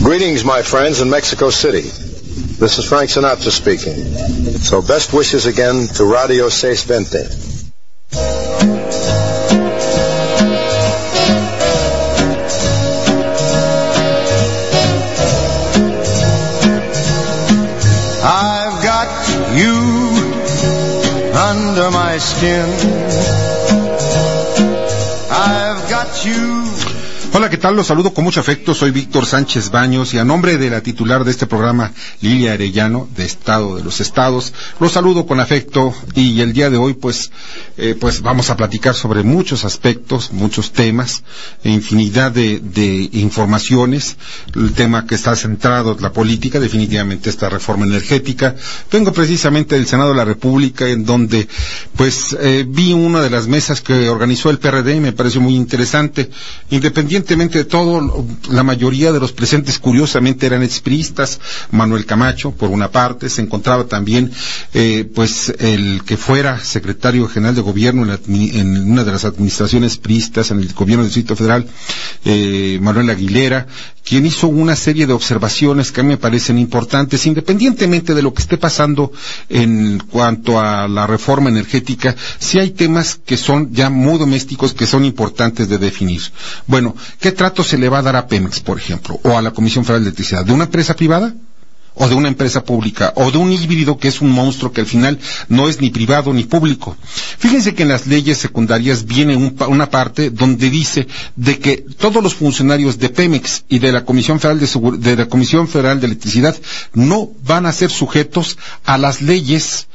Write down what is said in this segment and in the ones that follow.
Greetings, my friends in Mexico City. This is Frank Sinatra speaking. So best wishes again to Radio 620. I've got you under my skin. I've got you. Hola, ¿qué tal? Los saludo con mucho afecto. Soy Víctor Sánchez Baños y a nombre de la titular de este programa, Lilia Arellano, de Estado de los Estados, los saludo con afecto y el día de hoy pues vamos a platicar sobre muchos aspectos, muchos temas, infinidad de informaciones. El tema que está centrado en la política, definitivamente esta reforma energética. Vengo precisamente del Senado de la República, en donde vi una de las mesas que organizó el PRD y me pareció muy interesante. Independientemente de todo, la mayoría de los presentes curiosamente eran expriistas. Manuel Camacho, por una parte, se encontraba también el que fuera secretario general de gobierno en una de las administraciones priistas en el gobierno del Distrito Federal, Manuel Aguilera, quien hizo una serie de observaciones que a mí me parecen importantes, independientemente de lo que esté pasando en cuanto a la reforma energética. Sí hay temas que son ya muy domésticos, que son importantes de definir. Bueno, ¿qué trato se le va a dar a Pemex, por ejemplo, o a la Comisión Federal de Electricidad? ¿De una empresa privada? ¿O de una empresa pública? ¿O de un híbrido que es un monstruo que al final no es ni privado ni público? Fíjense que en las leyes secundarias viene una parte donde dice de que todos los funcionarios de Pemex y de la Comisión Federal de Electricidad no van a ser sujetos a las leyes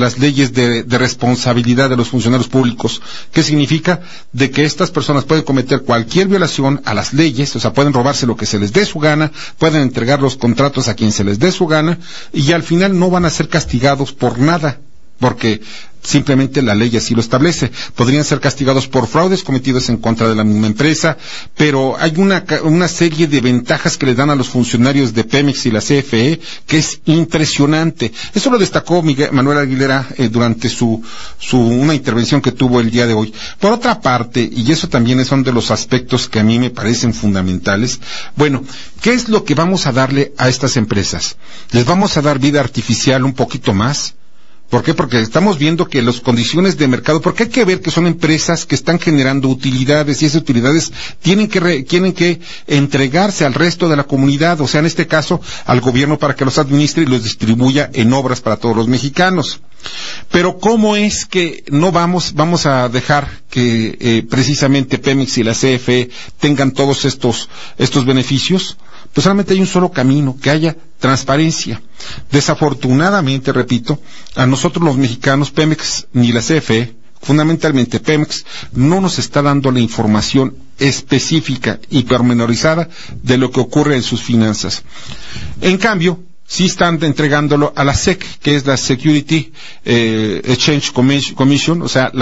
de responsabilidad de los funcionarios públicos. ¿Qué significa? De que estas personas pueden cometer cualquier violación a las leyes, o sea, pueden robarse lo que se les dé su gana, pueden entregar los contratos a quien se les dé su gana, y al final no van a ser castigados por nada, porque simplemente la ley así lo establece. Podrían ser castigados por fraudes cometidos en contra de la misma empresa, pero hay una serie de ventajas que le dan a los funcionarios de Pemex y la CFE que es impresionante. Eso lo destacó Manuel Aguilera durante una intervención que tuvo el día de hoy. Por otra parte, y eso también son de los aspectos que a mí me parecen fundamentales, bueno, ¿qué es lo que vamos a darle a estas empresas? ¿Les vamos a dar vida artificial un poquito más? ¿Por qué? Porque estamos viendo que las condiciones de mercado, porque hay que ver que son empresas que están generando utilidades y esas utilidades tienen que entregarse al resto de la comunidad, o sea, en este caso, al gobierno para que los administre y los distribuya en obras para todos los mexicanos. Pero ¿cómo es que no vamos a dejar que precisamente Pemex y la CFE tengan todos estos beneficios? Pues solamente hay un solo camino, que haya transparencia. Desafortunadamente, repito, a nosotros los mexicanos, Pemex ni la CFE, fundamentalmente Pemex, no nos está dando la información específica y pormenorizada de lo que ocurre en sus finanzas. En cambio, sí están entregándolo a la SEC, que es la Security Exchange Commission, o sea,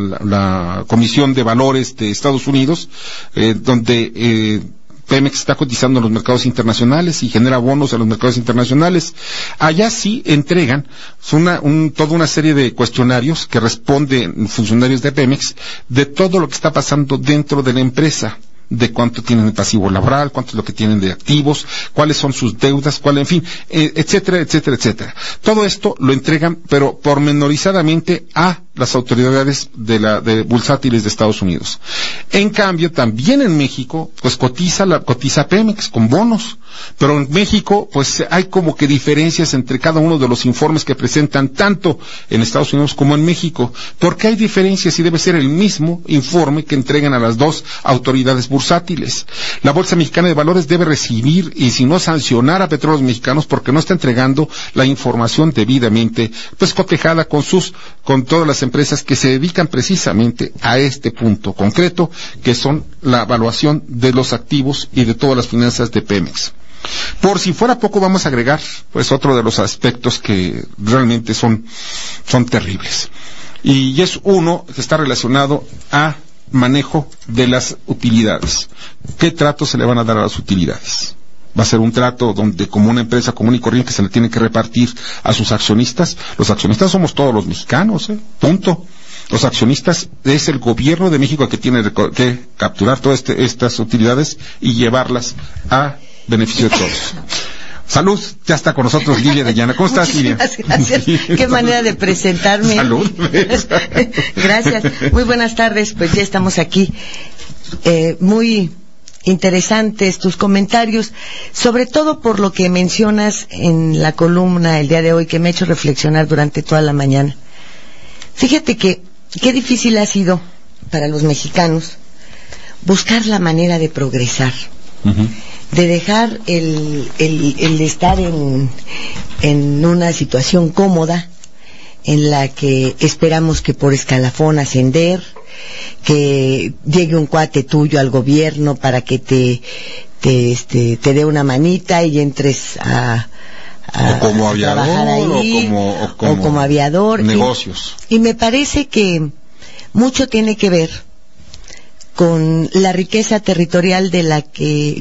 la Comisión de Valores de Estados Unidos, donde Pemex está cotizando en los mercados internacionales y genera bonos a los mercados internacionales. Allá sí entregan toda una serie de cuestionarios que responden funcionarios de Pemex de todo lo que está pasando dentro de la empresa, de cuánto tienen de pasivo laboral, cuánto es lo que tienen de activos, cuáles son sus deudas, en fin, etcétera, etcétera, etcétera. Todo esto lo entregan, pero pormenorizadamente a las autoridades de bursátiles de Estados Unidos. En cambio, también en México, pues cotiza Pemex con bonos, pero en México, pues hay como que diferencias entre cada uno de los informes que presentan tanto en Estados Unidos como en México. ¿Por qué hay diferencias? Y debe ser el mismo informe que entregan a las dos autoridades bursátiles. La Bolsa Mexicana de Valores debe recibir y si no sancionar a Petróleos Mexicanos porque no está entregando la información debidamente, pues cotejada con todas las empresas que se dedican precisamente a este punto concreto, que son la evaluación de los activos y de todas las finanzas de Pemex. Por si fuera poco, vamos a agregar pues otro de los aspectos que realmente son terribles. Y es uno que está relacionado a manejo de las utilidades. ¿Qué trato se le van a dar a las utilidades? Va a ser un trato donde, como una empresa común y corriente, se le tiene que repartir a sus accionistas. Los accionistas somos todos los mexicanos, punto. Los accionistas es el gobierno de México que tiene que capturar todas estas utilidades y llevarlas a beneficio de todos. Salud, ya está con nosotros Lilia Arellano. ¿Cómo estás, Lilia? Gracias. Qué manera de presentarme. Salud. Gracias. Muy buenas tardes, pues ya estamos aquí. Muy interesantes tus comentarios, sobre todo por lo que mencionas en la columna el día de hoy, que me ha hecho reflexionar durante toda la mañana. Fíjate que qué difícil ha sido para los mexicanos buscar la manera de progresar. Uh-huh. De dejar el estar en una situación cómoda en la que esperamos que por escalafón ascender, que llegue un cuate tuyo al gobierno para que te dé una manita y entres a como aviador, trabajar ahí, o como aviador, negocios. Y me parece que mucho tiene que ver con la riqueza territorial de la que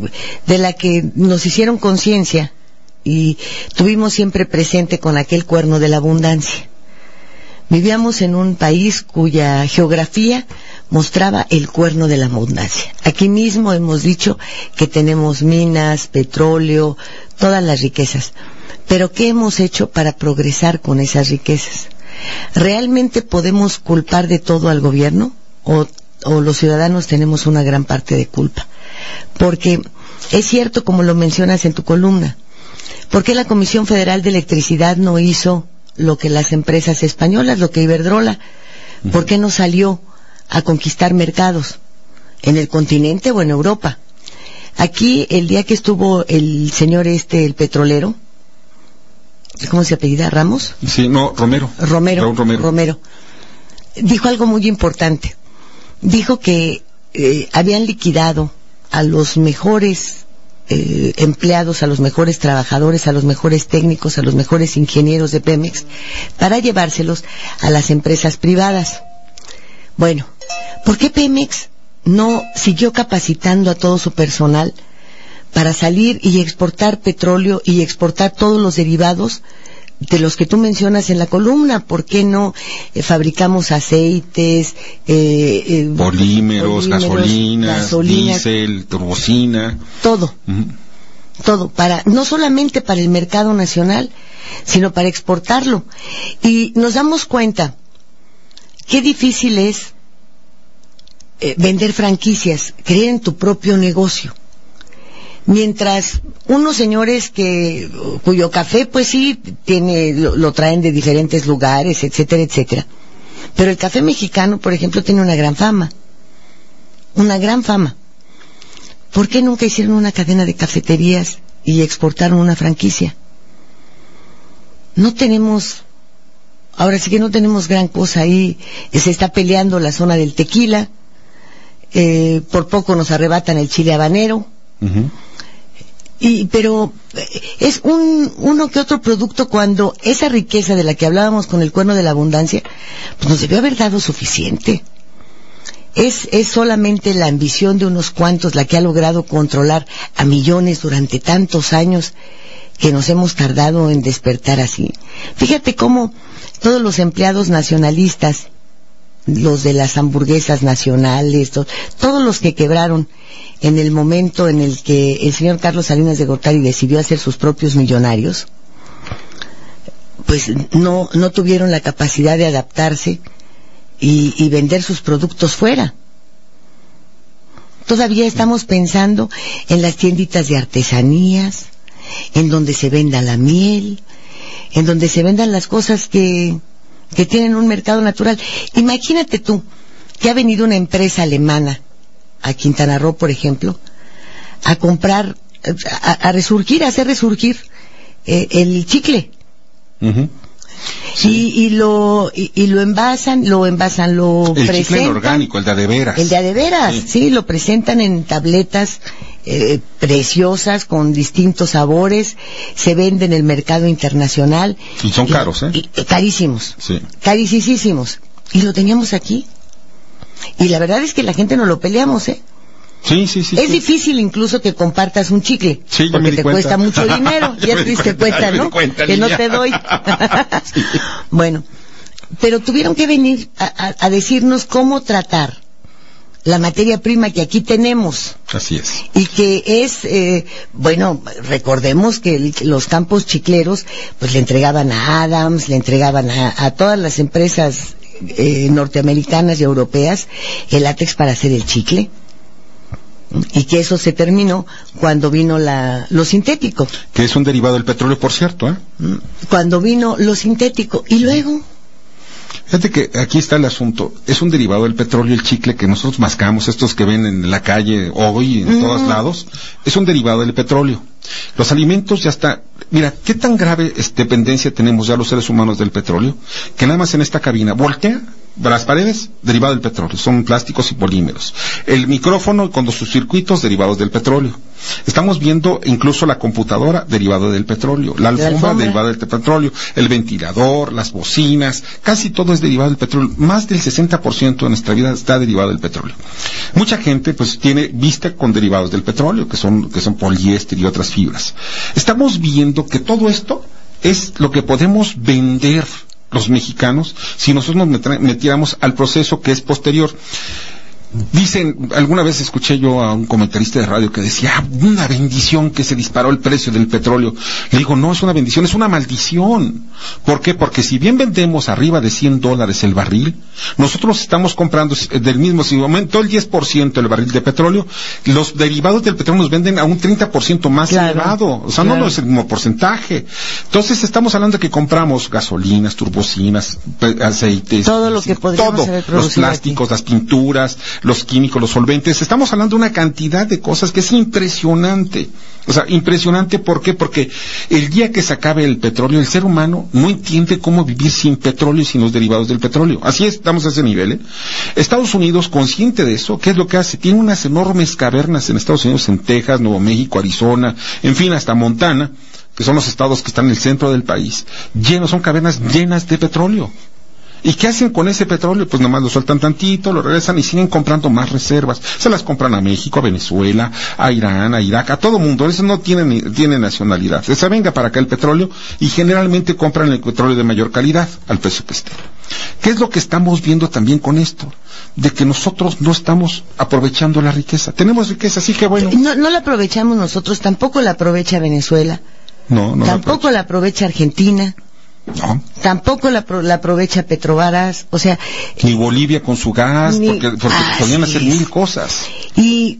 nos hicieron conciencia y tuvimos siempre presente con aquel cuerno de la abundancia. Vivíamos en un país cuya geografía mostraba el cuerno de la abundancia. Aquí mismo hemos dicho que tenemos minas, petróleo, todas las riquezas. Pero ¿qué hemos hecho para progresar con esas riquezas? ¿Realmente podemos culpar de todo al gobierno? ¿O los ciudadanos tenemos una gran parte de culpa? Porque es cierto, como lo mencionas en tu columna, ¿por qué la Comisión Federal de Electricidad no hizo lo que las empresas españolas, lo que Iberdrola? ¿Por qué no salió a conquistar mercados en el continente o en Europa? Aquí, el día que estuvo el señor el petrolero, ¿cómo se apellida? ¿Ramos? Sí, no, Romero. Romero. Dijo algo muy importante. Dijo que habían liquidado a los mejores empleados, a los mejores trabajadores, a los mejores técnicos, a los mejores ingenieros de Pemex, para llevárselos a las empresas privadas. Bueno, ¿por qué Pemex no siguió capacitando a todo su personal para salir y exportar petróleo y exportar todos los derivados de los que tú mencionas en la columna? ¿Por qué no fabricamos aceites, polímeros, gasolinas, diésel, turbocina? Todo. Uh-huh. Todo, no solamente para el mercado nacional, sino para exportarlo. Y nos damos cuenta qué difícil es vender franquicias, creer en tu propio negocio. Mientras unos señores cuyo café, pues sí, lo traen de diferentes lugares, etcétera, etcétera. Pero el café mexicano, por ejemplo, tiene una gran fama. Una gran fama. ¿Por qué nunca hicieron una cadena de cafeterías y exportaron una franquicia? Ahora sí que no tenemos gran cosa ahí. Se está peleando la zona del tequila. Por poco nos arrebatan el chile habanero. Uh-huh. Pero es uno que otro producto, cuando esa riqueza de la que hablábamos con el cuerno de la abundancia, pues nos debió haber dado suficiente. Es solamente la ambición de unos cuantos la que ha logrado controlar a millones durante tantos años que nos hemos tardado en despertar así. Fíjate cómo todos los empleados nacionalistas, los de las hamburguesas nacionales, todos los que quebraron en el momento en el que el señor Carlos Salinas de Gortari decidió hacer sus propios millonarios, pues no tuvieron la capacidad de adaptarse y vender sus productos fuera. Todavía estamos pensando en las tienditas de artesanías, en donde se venda la miel, en donde se vendan las cosas que tienen un mercado natural. Imagínate tú que ha venido una empresa alemana a Quintana Roo, por ejemplo, a comprar, a hacer resurgir el chicle. Uh-huh. Sí. Y lo envasan, el presentan. El chicle orgánico, el de adeveras. El de adeveras, sí, lo presentan en tabletas preciosas con distintos sabores, se vende en el mercado internacional. Y son caros, carísimos. Sí. Carísimos. Y lo teníamos aquí. Y la verdad es que la gente no lo peleamos, Sí. Es difícil incluso que compartas un chicle, sí, porque te cuesta mucho dinero. Ya te diste cuenta, ¿no? Que no te doy. Sí. Bueno, pero tuvieron que venir a decirnos cómo tratar la materia prima que aquí tenemos. Así es. Y que es, bueno, recordemos que los campos chicleros, pues le entregaban a Adams, le entregaban a todas las empresas norteamericanas y europeas el látex para hacer el chicle. Y que eso se terminó cuando vino lo sintético. Que es un derivado del petróleo, por cierto, ¿eh? Cuando vino lo sintético. Y luego... Fíjate que aquí está el asunto. Es un derivado del petróleo, el chicle que nosotros mascamos, estos que ven en la calle hoy, en todos lados, es un derivado del petróleo. Los alimentos ya está... Mira, ¿qué tan grave dependencia tenemos ya los seres humanos del petróleo? Que nada más en esta cabina voltea las paredes, derivado del petróleo, son plásticos y polímeros. El micrófono con sus circuitos derivados del petróleo. Estamos viendo incluso la computadora derivado del petróleo, la alfombra derivada del petróleo, el ventilador, las bocinas, casi todo es derivado del petróleo. Más del 60% de nuestra vida está derivado del petróleo. Mucha gente pues viste con derivados del petróleo, que son poliéster y otras fibras. Estamos viendo que todo esto es lo que podemos vender los mexicanos si nosotros nos metiéramos al proceso que es posterior. Dicen, alguna vez escuché yo a un comentarista de radio que decía, una bendición que se disparó el precio del petróleo. Le digo, no es una bendición, es una maldición. ¿Por qué? Porque si bien vendemos arriba de $100 el barril, nosotros estamos comprando del mismo, si aumentó el 10% el barril de petróleo, los derivados del petróleo nos venden a un 30% más elevado. O sea, no es el mismo porcentaje. Entonces estamos hablando de que compramos gasolinas, turbocinas, aceites, todo lo que podríamos haber producido, los plásticos, las pinturas, los químicos, los solventes. Estamos hablando de una cantidad de cosas que es impresionante. O sea, impresionante, ¿por qué? Porque el día que se acabe el petróleo, el ser humano no entiende cómo vivir sin petróleo y sin los derivados del petróleo. Así es, estamos a ese nivel, ¿eh? Estados Unidos, consciente de eso, ¿qué es lo que hace? Tiene unas enormes cavernas en Estados Unidos, en Texas, Nuevo México, Arizona, en fin, hasta Montana, que son los estados que están en el centro del país, son cavernas llenas de petróleo. ¿Y qué hacen con ese petróleo? Pues nomás lo sueltan tantito, lo regresan y siguen comprando más reservas. Se las compran a México, a Venezuela, a Irán, a Irak, a todo mundo. Eso no tiene nacionalidad. Se venga para acá el petróleo y generalmente compran el petróleo de mayor calidad al precio que esté. ¿Qué es lo que estamos viendo también con esto? De que nosotros no estamos aprovechando la riqueza. Tenemos riqueza, así que bueno. No la aprovechamos nosotros, tampoco la aprovecha Venezuela. No tampoco la aprovecha Argentina. No. Tampoco la aprovecha Petrovaras, o sea... Ni Bolivia con su gas, porque podían hacer mil cosas. Y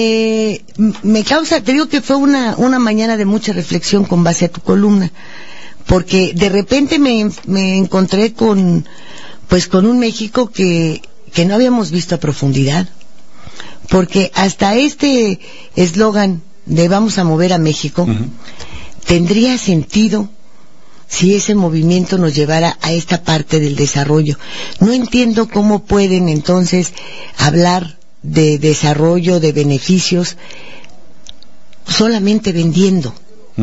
me causa, te digo que fue una mañana de mucha reflexión con base a tu columna, porque de repente me encontré con un México que no habíamos visto a profundidad, porque hasta este eslogan de vamos a mover a México, tendría sentido si ese movimiento nos llevara a esta parte del desarrollo. No entiendo cómo pueden entonces hablar de desarrollo, de beneficios, solamente vendiendo.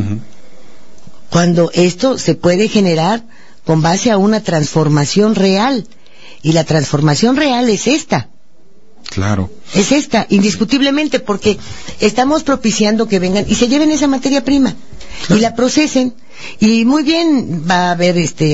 Cuando esto se puede generar con base a una transformación real. Y la transformación real es esta. Claro. Es esta, indiscutiblemente, porque estamos propiciando que vengan y se lleven esa materia prima. Claro. Y la procesen. Y muy bien, va a haber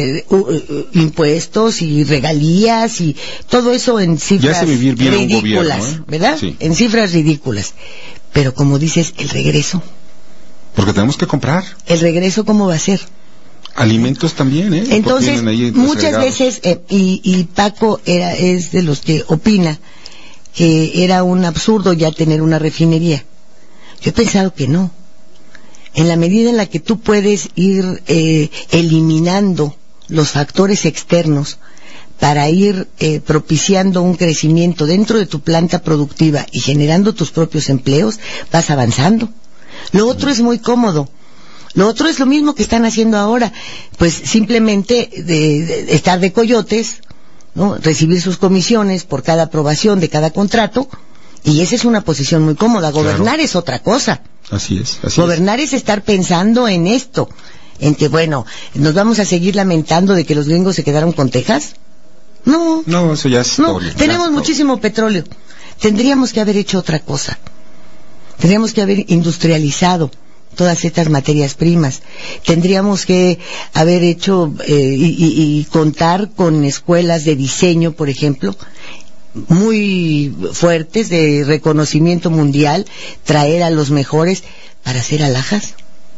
impuestos y regalías y todo eso en cifras ridículas, gobierno, ¿verdad? Sí. En cifras ridículas. Pero como dices, el regreso. Porque tenemos que comprar. ¿El regreso cómo va a ser? Alimentos también, ¿eh? Entonces, muchas veces, y Paco es de los que opina que era un absurdo ya tener una refinería. Yo he pensado que no. En la medida en la que tú puedes ir eliminando los factores externos para ir propiciando un crecimiento dentro de tu planta productiva y generando tus propios empleos, vas avanzando. Lo otro es muy cómodo. Lo otro es lo mismo que están haciendo ahora, pues simplemente de estar de coyotes, ¿no? Recibir sus comisiones por cada aprobación de cada contrato, y esa es una posición muy cómoda. Gobernar es otra cosa. Así es. Gobernar es estar pensando en esto, en que bueno, ¿nos vamos a seguir lamentando de que los gringos se quedaron con Texas? No, eso ya es historia. No, tenemos muchísimo petróleo. Tendríamos que haber hecho otra cosa. Tendríamos que haber industrializado todas estas materias primas. Tendríamos que haber hecho y contar con escuelas de diseño, por ejemplo, muy fuertes de reconocimiento mundial, traer a los mejores para hacer alhajas.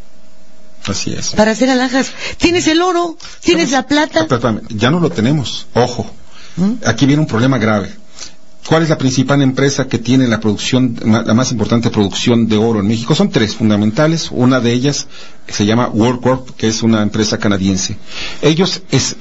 Así es. Para hacer alhajas. Tienes el oro, tienes la plata. Ya no lo tenemos. Ojo. Aquí viene un problema grave. ¿Cuál es la principal empresa que tiene la producción, la más importante producción de oro en México? Son tres fundamentales. Una de ellas se llama World Corp, que es una empresa canadiense. Ellos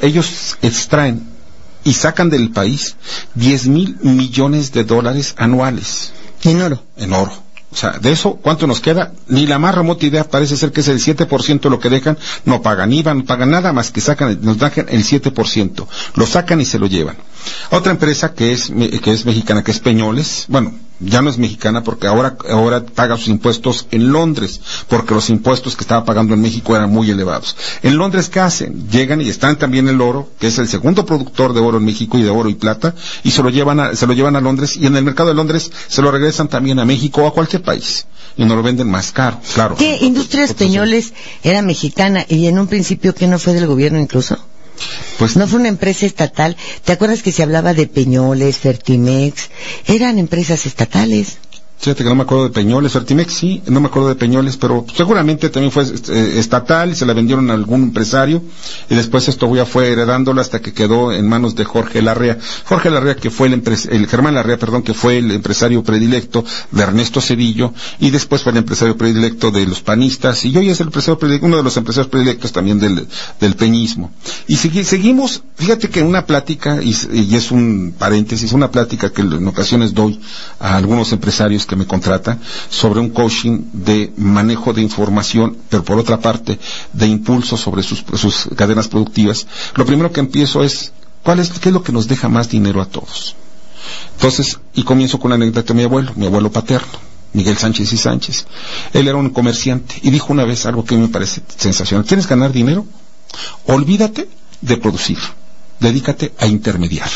extraen y sacan del país 10,000 millones de dólares anuales. En oro. En oro. O sea, de eso, ¿cuánto nos queda? Ni la más remota idea. Parece ser que es el 7% de lo que dejan. No pagan IVA, no pagan nada más que nos dejan el 7%. Lo sacan y se lo llevan. Otra empresa que es mexicana, que es Peñoles, bueno, ya no es mexicana porque ahora paga sus impuestos en Londres, porque los impuestos que estaba pagando en México eran muy elevados. En Londres, ¿qué hacen? Llegan y están también el oro, que es el segundo productor de oro en México y de oro y plata, y se lo llevan a Londres, y en el mercado de Londres se lo regresan también a México o a cualquier país, y nos lo venden más caro, claro. ¿Qué Industrias Peñoles era mexicana y en un principio que no fue del gobierno incluso? Pues no fue una empresa estatal. ¿Te acuerdas que se hablaba de Peñoles, Fertimex? Eran empresas estatales. Fíjate que no me acuerdo de Peñoles, Fertimex sí, no me acuerdo de Peñoles, pero seguramente también fue estatal y se la vendieron a algún empresario y después esto fue heredándola hasta que quedó en manos de Jorge Larrea. Jorge Larrea, que fue Germán Larrea, que fue el empresario predilecto de Ernesto Zedillo y después fue el empresario predilecto de los panistas y hoy es el empresario predilecto, uno de los empresarios predilectos también del peñismo. Y seguimos, fíjate que en una plática, y es un paréntesis, una plática que en ocasiones doy a algunos empresarios que me contratan sobre un coaching de manejo de información, pero por otra parte de impulso sobre sus cadenas productivas. Lo primero que empiezo es ¿qué es lo que nos deja más dinero a todos? Entonces, y comienzo con la anécdota de mi abuelo paterno, Miguel Sánchez y Sánchez. Él era un comerciante y dijo una vez algo que me parece sensacional: ¿quieres ganar dinero? Olvídate de producir, dedícate a intermediar.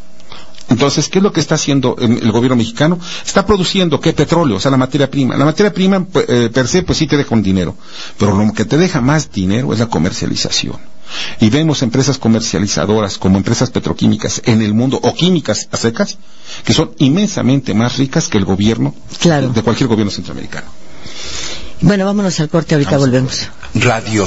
Entonces, ¿qué es lo que está haciendo el gobierno mexicano? Está produciendo, ¿qué? Petróleo, o sea, la materia prima. La materia prima, per se, pues sí te deja un dinero. Pero lo que te deja más dinero es la comercialización. Y vemos empresas comercializadoras como empresas petroquímicas en el mundo, o químicas a secas, que son inmensamente más ricas que el gobierno, claro, de cualquier gobierno centroamericano. Bueno, vámonos al corte, ahorita volvemos. Radio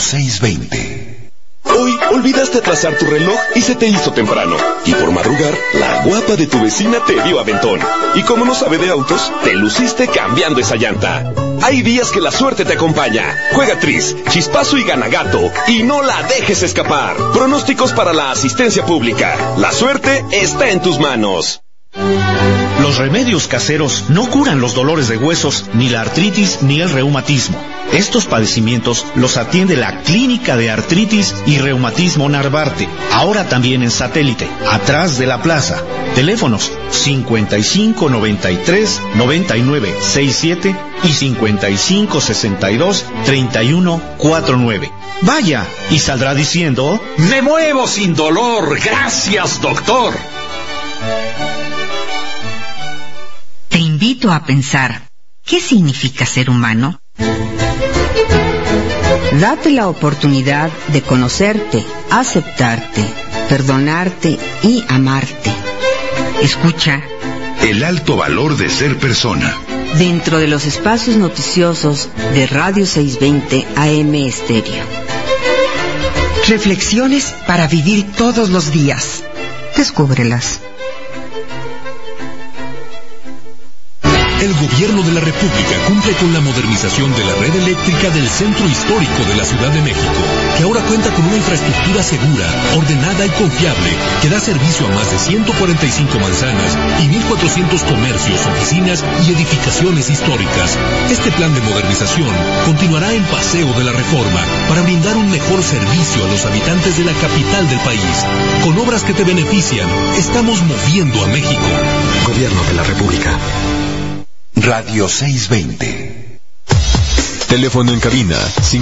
620. Hoy olvidaste atrasar tu reloj y se te hizo temprano. Y por madrugar, la guapa de tu vecina te dio aventón. Y como no sabe de autos, te luciste cambiando esa llanta. Hay días que la suerte te acompaña. Juega Tris, Chispazo y Gana Gato y no la dejes escapar. Pronósticos para la asistencia pública. La suerte está en tus manos. Los remedios caseros no curan los dolores de huesos, ni la artritis, ni el reumatismo. Estos padecimientos los atiende la Clínica de Artritis y Reumatismo Narvarte, ahora también en Satélite, atrás de la plaza. Teléfonos 55 93 99 67 y 55 62 31 49. Vaya, y saldrá diciendo: ¡me muevo sin dolor! ¡Gracias, doctor! Te invito a pensar, ¿qué significa ser humano? Date la oportunidad de conocerte, aceptarte, perdonarte y amarte. Escucha El alto valor de ser persona. Dentro de los espacios noticiosos de Radio 620 AM Estéreo. Reflexiones para vivir todos los días. Descúbrelas. El Gobierno de la República cumple con la modernización de la red eléctrica del centro histórico de la Ciudad de México, que ahora cuenta con una infraestructura segura, ordenada y confiable, que da servicio a más de 145 manzanas y 1,400 comercios, oficinas y edificaciones históricas. Este plan de modernización continuará en Paseo de la Reforma para brindar un mejor servicio a los habitantes de la capital del país. Con obras que te benefician, estamos moviendo a México. Gobierno de la República. Radio 620. Teléfono en cabina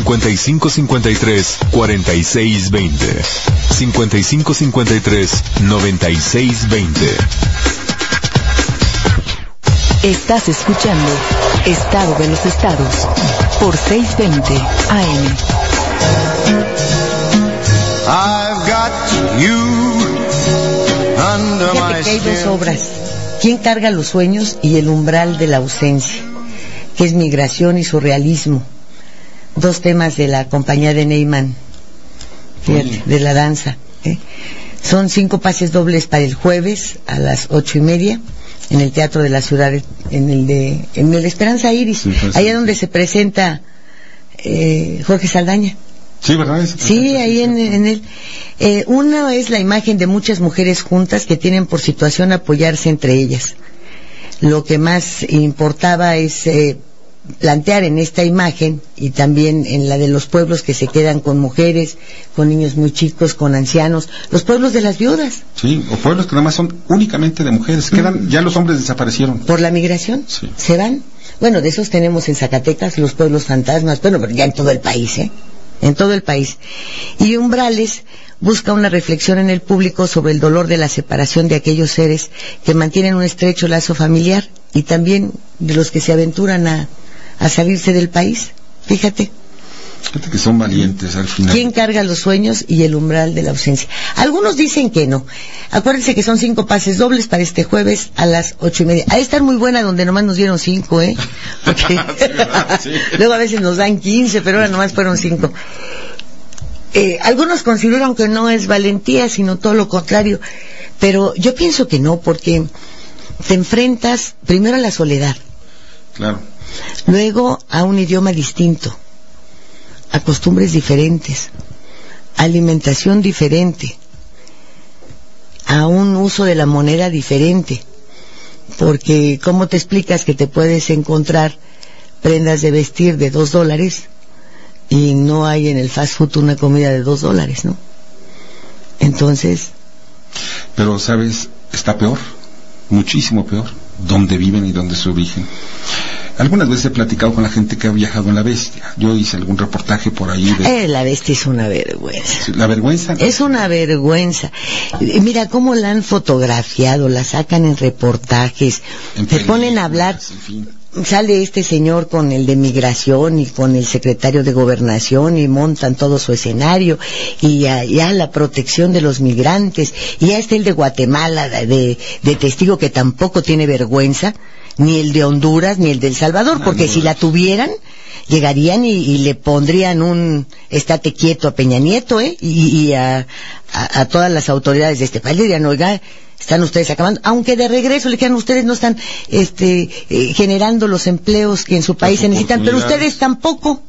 5553-4620. 5553-9620. Estás escuchando Estado de los Estados por 620 AM. I've got you under my Fíjate que hay dos obras ¿Quién carga los sueños y el umbral de la ausencia? Que es migración y surrealismo. 2 temas de la compañía de Neyman, fíjate, de la danza. Son 5 pases dobles para el jueves a las 8:30 en el Teatro de la Ciudad, en el Esperanza Iris, allá donde se presenta Jorge Saldaña. Sí, ¿verdad? Sí, ahí en él. Una es la imagen de muchas mujeres juntas que tienen por situación apoyarse entre ellas. Lo que más importaba es plantear en esta imagen y también en la de los pueblos que se quedan con mujeres, con niños muy chicos, con ancianos, los pueblos de las viudas. Sí, o pueblos que nada más son únicamente de mujeres, quedan, ya los hombres desaparecieron. ¿Por la migración? Sí. ¿Se van? Bueno, de esos tenemos en Zacatecas los pueblos fantasmas, bueno, pero ya en todo el país, en todo el país. Y Umbrales busca una reflexión en el público sobre el dolor de la separación de aquellos seres que mantienen un estrecho lazo familiar y también de los que se aventuran a salirse del país. Fíjate que son valientes al final. ¿Quién carga los sueños y el umbral de la ausencia? Algunos dicen que no. Acuérdense que son 5 pases dobles para este jueves a las 8:30. Ha de estar muy buena donde nomás nos dieron 5, porque sí, ¿verdad? Sí. Luego a veces nos dan 15, pero ahora nomás fueron 5. Algunos consideran que no es valentía, sino todo lo contrario. Pero yo pienso que no, porque te enfrentas primero a la soledad. Claro. Luego a un idioma distinto, a costumbres diferentes, alimentación diferente, a un uso de la moneda diferente, porque ¿cómo te explicas que te puedes encontrar prendas de vestir de $2 y no hay en el fast food una comida de $2, ¿no? Entonces... Pero, ¿sabes? Está peor, muchísimo peor, donde viven y donde su origen. Algunas veces he platicado con la gente que ha viajado en la Bestia. Yo hice algún reportaje por ahí de... La Bestia es una vergüenza. ¿La vergüenza? Es una vergüenza. Mira cómo la han fotografiado, la sacan en reportajes, te ponen a hablar... En fin. Sale este señor con el de migración y con el secretario de gobernación y montan todo su escenario y ya la protección de los migrantes y ya está el de Guatemala de testigo que tampoco tiene vergüenza, ni el de Honduras ni el de El Salvador, porque si la tuvieran llegarían y le pondrían un estate quieto a Peña Nieto y a todas las autoridades de este país. Le dirían, oiga, están ustedes acabando, aunque de regreso le digan, ustedes no están generando los empleos que en su país se necesitan, pero ustedes tampoco,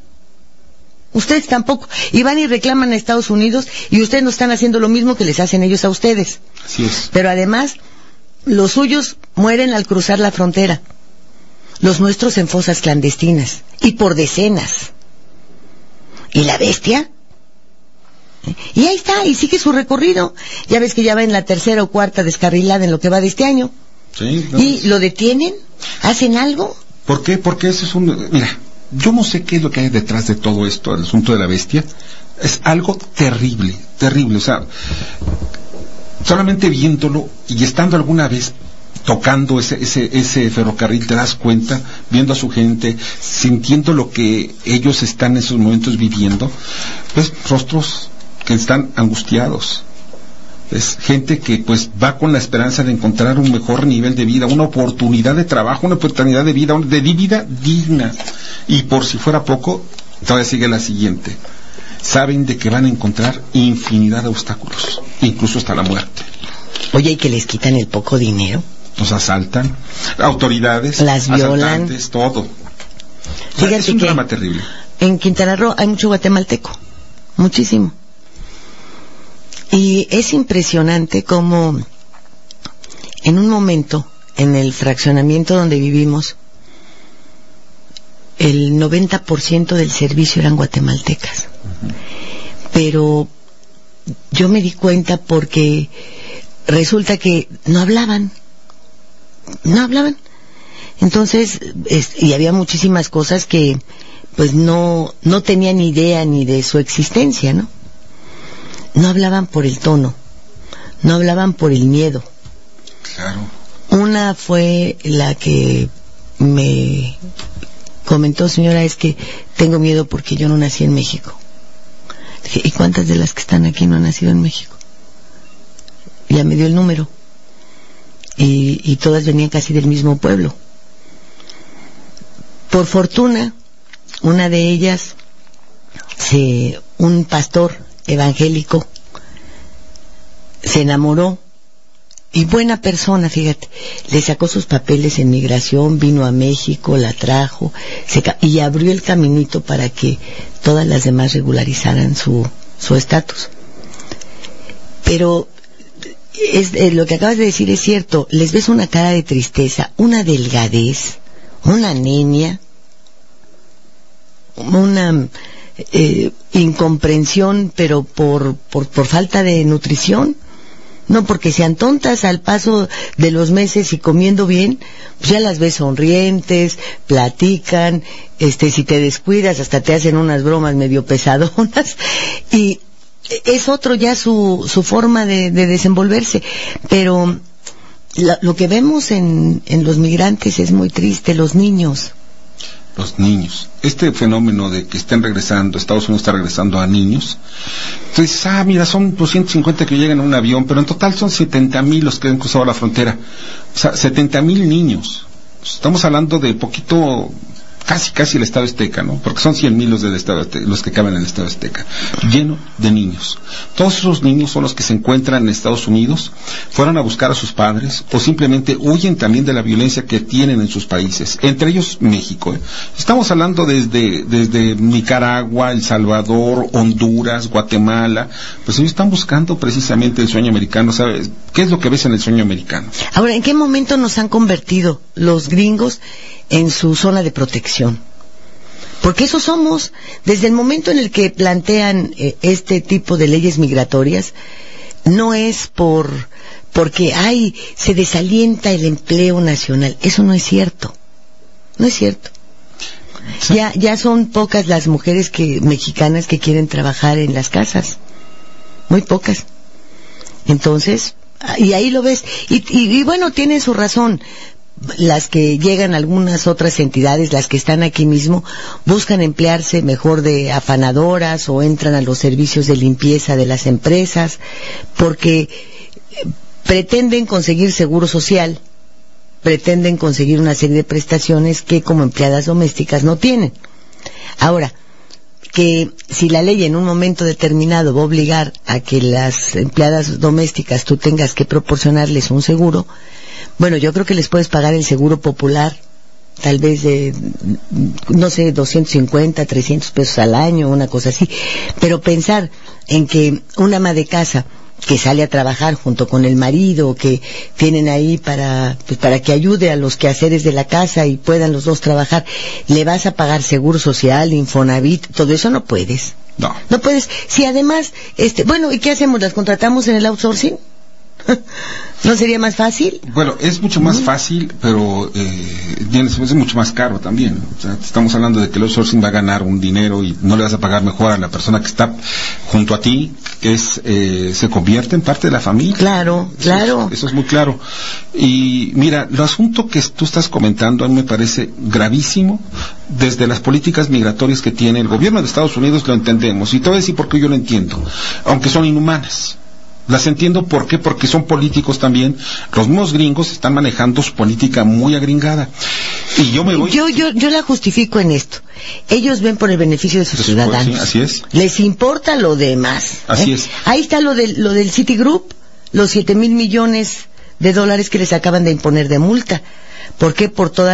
y van y reclaman a Estados Unidos y ustedes no están haciendo lo mismo que les hacen ellos a ustedes. Así es. Pero además los suyos mueren al cruzar la frontera, los nuestros en fosas clandestinas y por decenas. ¿Y la Bestia? Y ahí está, y sigue su recorrido. Ya ves que ya va en la 3ª o 4ª descarrilada en lo que va de este año. Sí, no, ¿Y lo detienen? ¿Hacen algo? ¿Por qué? Porque eso es un... Mira, yo no sé qué es lo que hay detrás de todo esto, el asunto de la Bestia. Es algo terrible, terrible. O sea, solamente viéndolo y estando alguna vez tocando ese ferrocarril, te das cuenta, viendo a su gente, sintiendo lo que ellos están en esos momentos viviendo, pues rostros que están angustiados. Es gente que pues va con la esperanza de encontrar un mejor nivel de vida, una oportunidad de trabajo, una oportunidad de vida digna. Y por si fuera poco, todavía sigue la siguiente. Saben de que van a encontrar infinidad de obstáculos, incluso hasta la muerte. Oye, ¿y que les quitan el poco dinero? Los asaltan, autoridades, las violan, asaltantes, todo. Fíjate, es un drama terrible. En Quintana Roo hay mucho guatemalteco, muchísimo. Y es impresionante cómo en un momento, en el fraccionamiento donde vivimos, el 90% del servicio eran guatemaltecas. Pero yo me di cuenta porque resulta que no hablaban. Entonces, y había muchísimas cosas que pues no tenían idea ni de su existencia, ¿no? No hablaban por el tono, no hablaban por el miedo. Claro. Una fue la que me comentó, señora, es que tengo miedo porque yo no nací en México. Dije, ¿y cuántas de las que están aquí no han nacido en México? Ya me dio el número. y todas venían casi del mismo pueblo. Por fortuna, una de ellas, un pastor evangélico, se enamoró, y buena persona, fíjate, le sacó sus papeles en migración, vino a México, la trajo, y abrió el caminito para que todas las demás regularizaran su estatus. Pero lo que acabas de decir es cierto, les ves una cara de tristeza, una delgadez, una anemia, una incomprensión, pero por falta de nutrición. No porque sean tontas, al paso de los meses y comiendo bien, pues ya las ves sonrientes, platican, si te descuidas hasta te hacen unas bromas medio pesadonas, y es otro ya su forma de desenvolverse. Pero lo que vemos en los migrantes es muy triste, los niños. Los niños. Este fenómeno de que estén regresando, Estados Unidos está regresando a niños. Entonces, mira, son 250 que llegan en un avión, pero en total son 70,000 los que han cruzado la frontera. O sea, 70,000 niños. Estamos hablando de poquito, casi el Estado Azteca, ¿no? Porque son 100,000 los que caben en el Estado Azteca, lleno de niños. Todos esos niños son los que se encuentran en Estados Unidos, fueron a buscar a sus padres, o simplemente huyen también de la violencia que tienen en sus países, entre ellos México, ¿eh? Estamos hablando desde Nicaragua, El Salvador, Honduras, Guatemala. Pues ellos están buscando precisamente el sueño americano. ¿Sabes qué es lo que ves en el sueño americano? Ahora, ¿en qué momento nos han convertido los gringos en su zona de protección? Porque eso somos. Desde el momento en el que plantean este tipo de leyes migratorias, no es porque se desalienta el empleo nacional. Eso no es cierto. No es cierto. Sí. Ya son pocas las mujeres mexicanas que quieren trabajar en las casas. Muy pocas. Entonces, y ahí lo ves. Y bueno, tienen su razón. Las que llegan a algunas otras entidades, las que están aquí mismo, buscan emplearse mejor de afanadoras o entran a los servicios de limpieza de las empresas, porque pretenden conseguir seguro social, pretenden conseguir una serie de prestaciones que como empleadas domésticas no tienen. Ahora, que si la ley en un momento determinado va a obligar a que las empleadas domésticas tú tengas que proporcionarles un seguro, bueno, yo creo que les puedes pagar el seguro popular, tal vez de, no sé, 250, 300 pesos al año, una cosa así. Pero pensar en que una ama de casa que sale a trabajar junto con el marido, que tienen ahí para que ayude a los quehaceres de la casa y puedan los dos trabajar, le vas a pagar seguro social, Infonavit, todo eso no puedes. No puedes. Si además, bueno, ¿y qué hacemos? ¿Las contratamos en el outsourcing? ¿No sería más fácil? Bueno, es mucho más fácil, pero es mucho más caro también. O sea, estamos hablando de que el outsourcing va a ganar un dinero y no le vas a pagar mejor a la persona que está junto a ti, que se convierte en parte de la familia. Claro. Eso es muy claro. Y mira, el asunto que tú estás comentando a mí me parece gravísimo. Desde las políticas migratorias que tiene el gobierno de Estados Unidos lo entendemos, y te voy a decir por qué yo lo entiendo, aunque son inhumanas. Las entiendo, ¿por qué? Porque son políticos también. Los mismos gringos están manejando su política muy agringada. Y yo me voy... Yo la justifico en esto. Ellos ven por el beneficio de sus ciudadanos. Sí, así es. Les importa lo demás. Así es. Ahí está lo del Citigroup, los 7,000 millones de dólares que les acaban de imponer de multa. ¿Por qué? Por todas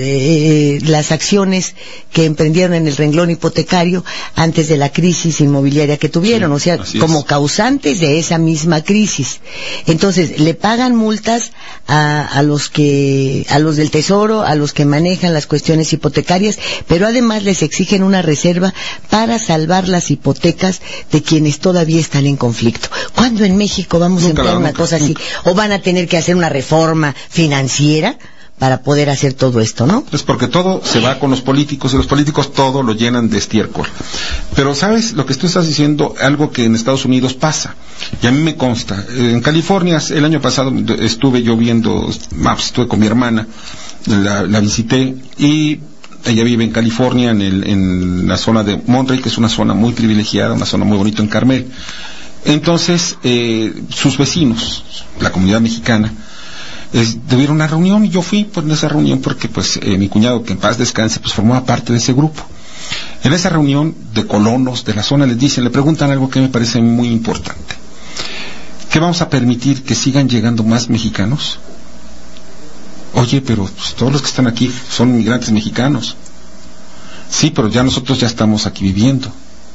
las acciones que emprendieron en el renglón hipotecario antes de la crisis inmobiliaria que tuvieron, o sea, como causantes de esa misma crisis. Entonces, le pagan multas a los del Tesoro, a los que manejan las cuestiones hipotecarias, pero además les exigen una reserva para salvar las hipotecas de quienes todavía están en conflicto. ¿Cuándo en México vamos a emplear una cosa así? ¿O van a tener que hacer una reforma financiera para poder hacer todo esto, no? Es porque todo se va con los políticos, y los políticos todo lo llenan de estiércol. Pero, ¿sabes? Lo que tú estás diciendo, algo que en Estados Unidos pasa, y a mí me consta. En California, el año pasado estuve con mi hermana, la visité, y ella vive en California, en la zona de Monterey, que es una zona muy privilegiada, una zona muy bonita en Carmel. Entonces, sus vecinos, la comunidad mexicana, tuvieron una reunión y yo fui por esa reunión porque pues mi cuñado, que en paz descanse, pues formaba parte de ese grupo. En esa reunión de colonos de la zona le preguntan algo que me parece muy importante. ¿Qué vamos a permitir que sigan llegando más mexicanos? Oye, pero pues, todos los que están aquí son inmigrantes mexicanos. Sí, pero ya nosotros ya estamos aquí viviendo.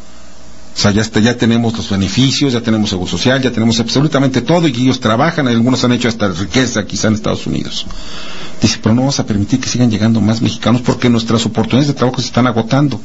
O sea, ya tenemos los beneficios, ya tenemos seguro social, ya tenemos absolutamente todo, y ellos trabajan, algunos han hecho hasta riqueza quizá en Estados Unidos. Dice, pero no vamos a permitir que sigan llegando más mexicanos porque nuestras oportunidades de trabajo se están agotando.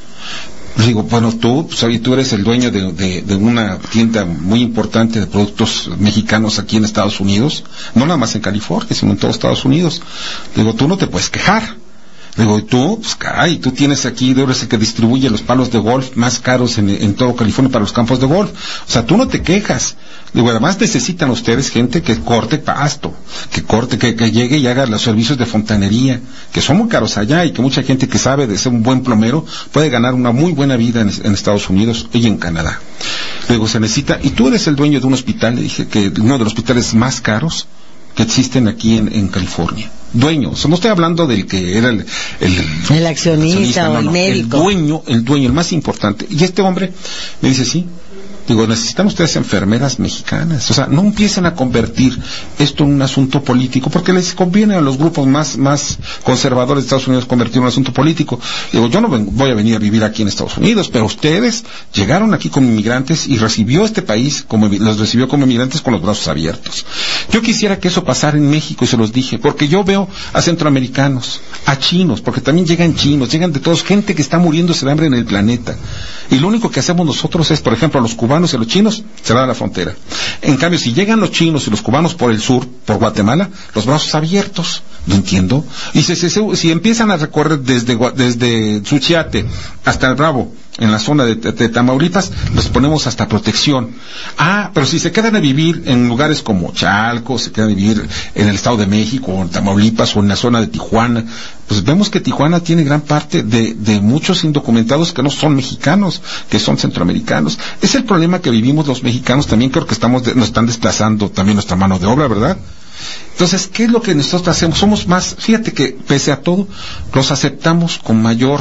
Les digo, bueno, tú eres el dueño de una tienda muy importante de productos mexicanos aquí en Estados Unidos, no nada más en California, sino en todos Estados Unidos. Le digo, tú no te puedes quejar. Le digo, y tú, pues caray, tú tienes aquí, tú eres el que distribuye los palos de golf más caros en todo California para los campos de golf. O sea, tú no te quejas. Le digo, además necesitan ustedes gente que corte pasto, que llegue y haga los servicios de fontanería, que son muy caros allá, y que mucha gente que sabe de ser un buen plomero puede ganar una muy buena vida en Estados Unidos y en Canadá. Le digo, se necesita, y tú eres el dueño de un hospital, le dije, que uno de los hospitales más caros que existen aquí en California. Dueño, o sea, no estoy hablando del que era el accionista o el médico. El dueño, el más importante. Y este hombre me dice, sí. Digo, necesitan ustedes enfermeras mexicanas. O sea, no empiecen a convertir esto en un asunto político, porque les conviene a los grupos más conservadores de Estados Unidos convertirlo en un asunto político. Digo, yo no voy a venir a vivir aquí en Estados Unidos, pero ustedes llegaron aquí como inmigrantes y recibió este país los recibió como inmigrantes con los brazos abiertos. Yo quisiera que eso pasara en México, y se los dije, porque yo veo a centroamericanos, a chinos, porque también llegan chinos, llegan de todos, gente que está muriéndose de hambre en el planeta. Y lo único que hacemos nosotros es, por ejemplo, a los cubanos y a los chinos, cerrar la frontera. En cambio, si llegan los chinos y los cubanos por el sur, por Guatemala, los brazos abiertos. No entiendo. Y si empiezan a recorrer desde Suchiate hasta el Bravo, en la zona de Tamaulipas, los ponemos hasta protección. Pero si se quedan a vivir en lugares como Chalco, se quedan a vivir en el Estado de México, o en Tamaulipas, o en la zona de Tijuana, pues vemos que Tijuana tiene gran parte de muchos indocumentados que no son mexicanos, que son centroamericanos. Es el problema que vivimos los mexicanos también, creo que nos están desplazando también nuestra mano de obra, ¿verdad? Entonces, ¿qué es lo que nosotros hacemos? Somos más, fíjate que pese a todo, los aceptamos con mayor,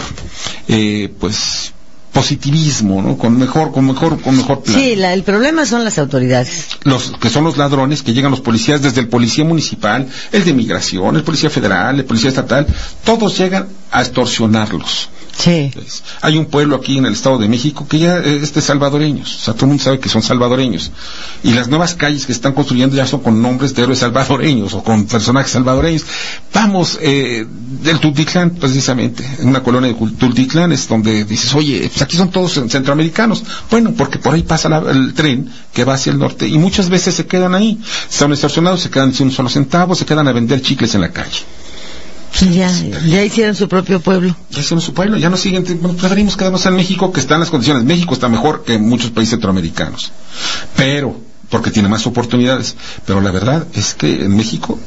positivismo, ¿no? Con mejor plan. Sí, el problema son las autoridades. Los que son los ladrones, que llegan los policías, desde el policía municipal, el de migración, el policía federal, el policía estatal, todos llegan a extorsionarlos. Sí. Hay un pueblo aquí en el Estado de México que ya es de salvadoreños, o sea, todo el mundo sabe que son salvadoreños, y las nuevas calles que están construyendo ya son con nombres de héroes salvadoreños o con personajes salvadoreños. Vamos, del Tultitlán, precisamente, en una colonia de Tultitlán es donde dices, oye, pues aquí son todos centroamericanos. Bueno, porque por ahí pasa el tren que va hacia el norte, y muchas veces se quedan ahí, están extorsionados, se quedan sin un solo centavo, se quedan a vender chicles en la calle. Ya hicieron su propio pueblo. Ya hicieron su pueblo, ya no siguen. Bueno, preferimos quedarnos en México, que está en las condiciones. México está mejor que muchos países centroamericanos, pero porque tiene más oportunidades. Pero la verdad es que en México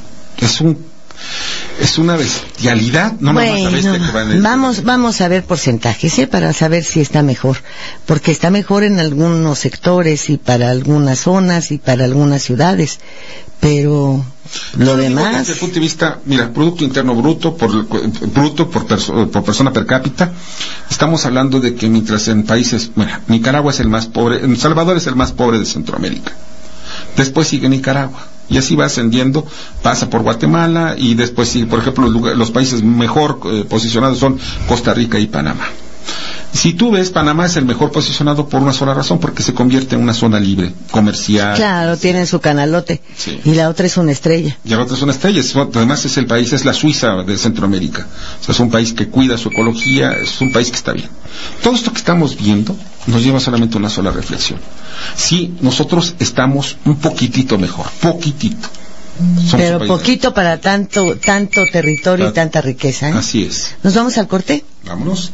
es una bestialidad. Vamos a ver porcentajes, para saber si está mejor, porque está mejor en algunos sectores y para algunas zonas y para algunas ciudades, pero lo demás. Desde el punto de vista, mira, Producto Interno Bruto por persona per cápita, estamos hablando de que mientras en países, Nicaragua es el más pobre, El Salvador es el más pobre de Centroamérica, después sigue Nicaragua, y así va ascendiendo, pasa por Guatemala, y después sigue, por ejemplo, los países mejor posicionados son Costa Rica y Panamá. Si tú ves, Panamá es el mejor posicionado por una sola razón, porque se convierte en una zona libre, comercial. Claro, tienen su canalote. Sí. Y la otra es una estrella. Además es la Suiza de Centroamérica. O sea, es un país que cuida su ecología, es un país que está bien. Todo esto que estamos viendo nos lleva solamente a una sola reflexión. Sí, nosotros estamos un poquitito mejor, poquitito. Pero poquito para tanto territorio y tanta riqueza, ¿eh? Así es. ¿Nos vamos al corte? Vámonos.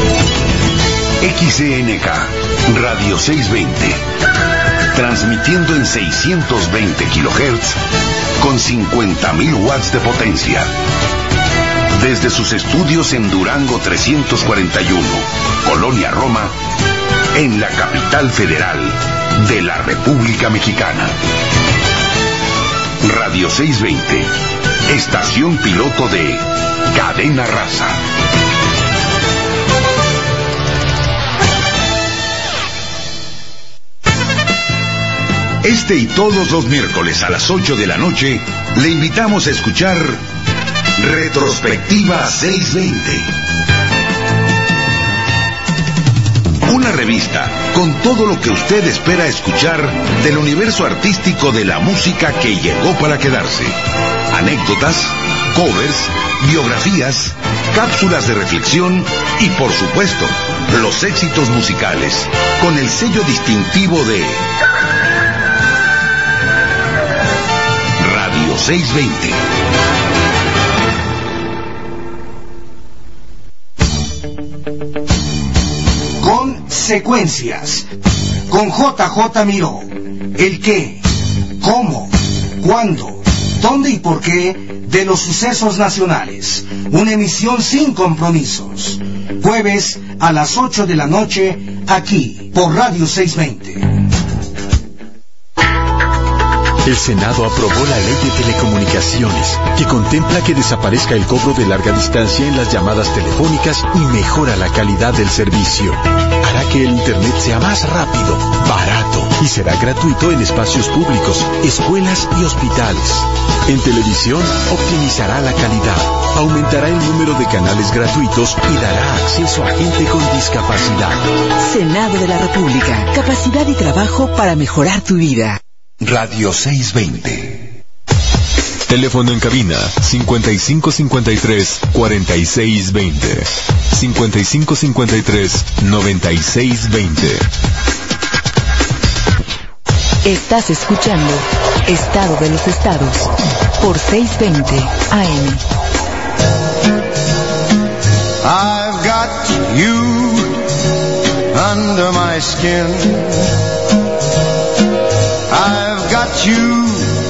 XCNK, Radio 620, transmitiendo en 620 kHz con 50.000 watts de potencia. Desde sus estudios en Durango 341, Colonia Roma, en la capital federal de la República Mexicana. Radio 620, estación piloto de Cadena Raza. Este y todos los miércoles a las 8 de la noche, le invitamos a escuchar Retrospectiva 620. Una revista con todo lo que usted espera escuchar del universo artístico de la música que llegó para quedarse. Anécdotas, covers, biografías, cápsulas de reflexión y, por supuesto, los éxitos musicales, con el sello distintivo de Radio 620. Secuencias con JJ Miró. El qué, cómo, cuándo, dónde y por qué de los sucesos nacionales. Una emisión sin compromisos. Jueves a las 8 de la noche, aquí por Radio 620. El Senado aprobó la Ley de Telecomunicaciones, que contempla que desaparezca el cobro de larga distancia en las llamadas telefónicas y mejora la calidad del servicio. Hará que el Internet sea más rápido, barato y será gratuito en espacios públicos, escuelas y hospitales. En televisión, optimizará la calidad, aumentará el número de canales gratuitos y dará acceso a gente con discapacidad. Senado de la República. Capacidad y trabajo para mejorar tu vida. Radio 620. Teléfono en cabina 5553-4620. 5553-9620. Estás escuchando Estado de los Estados por 620 AM. I've got you under my skin. I've got you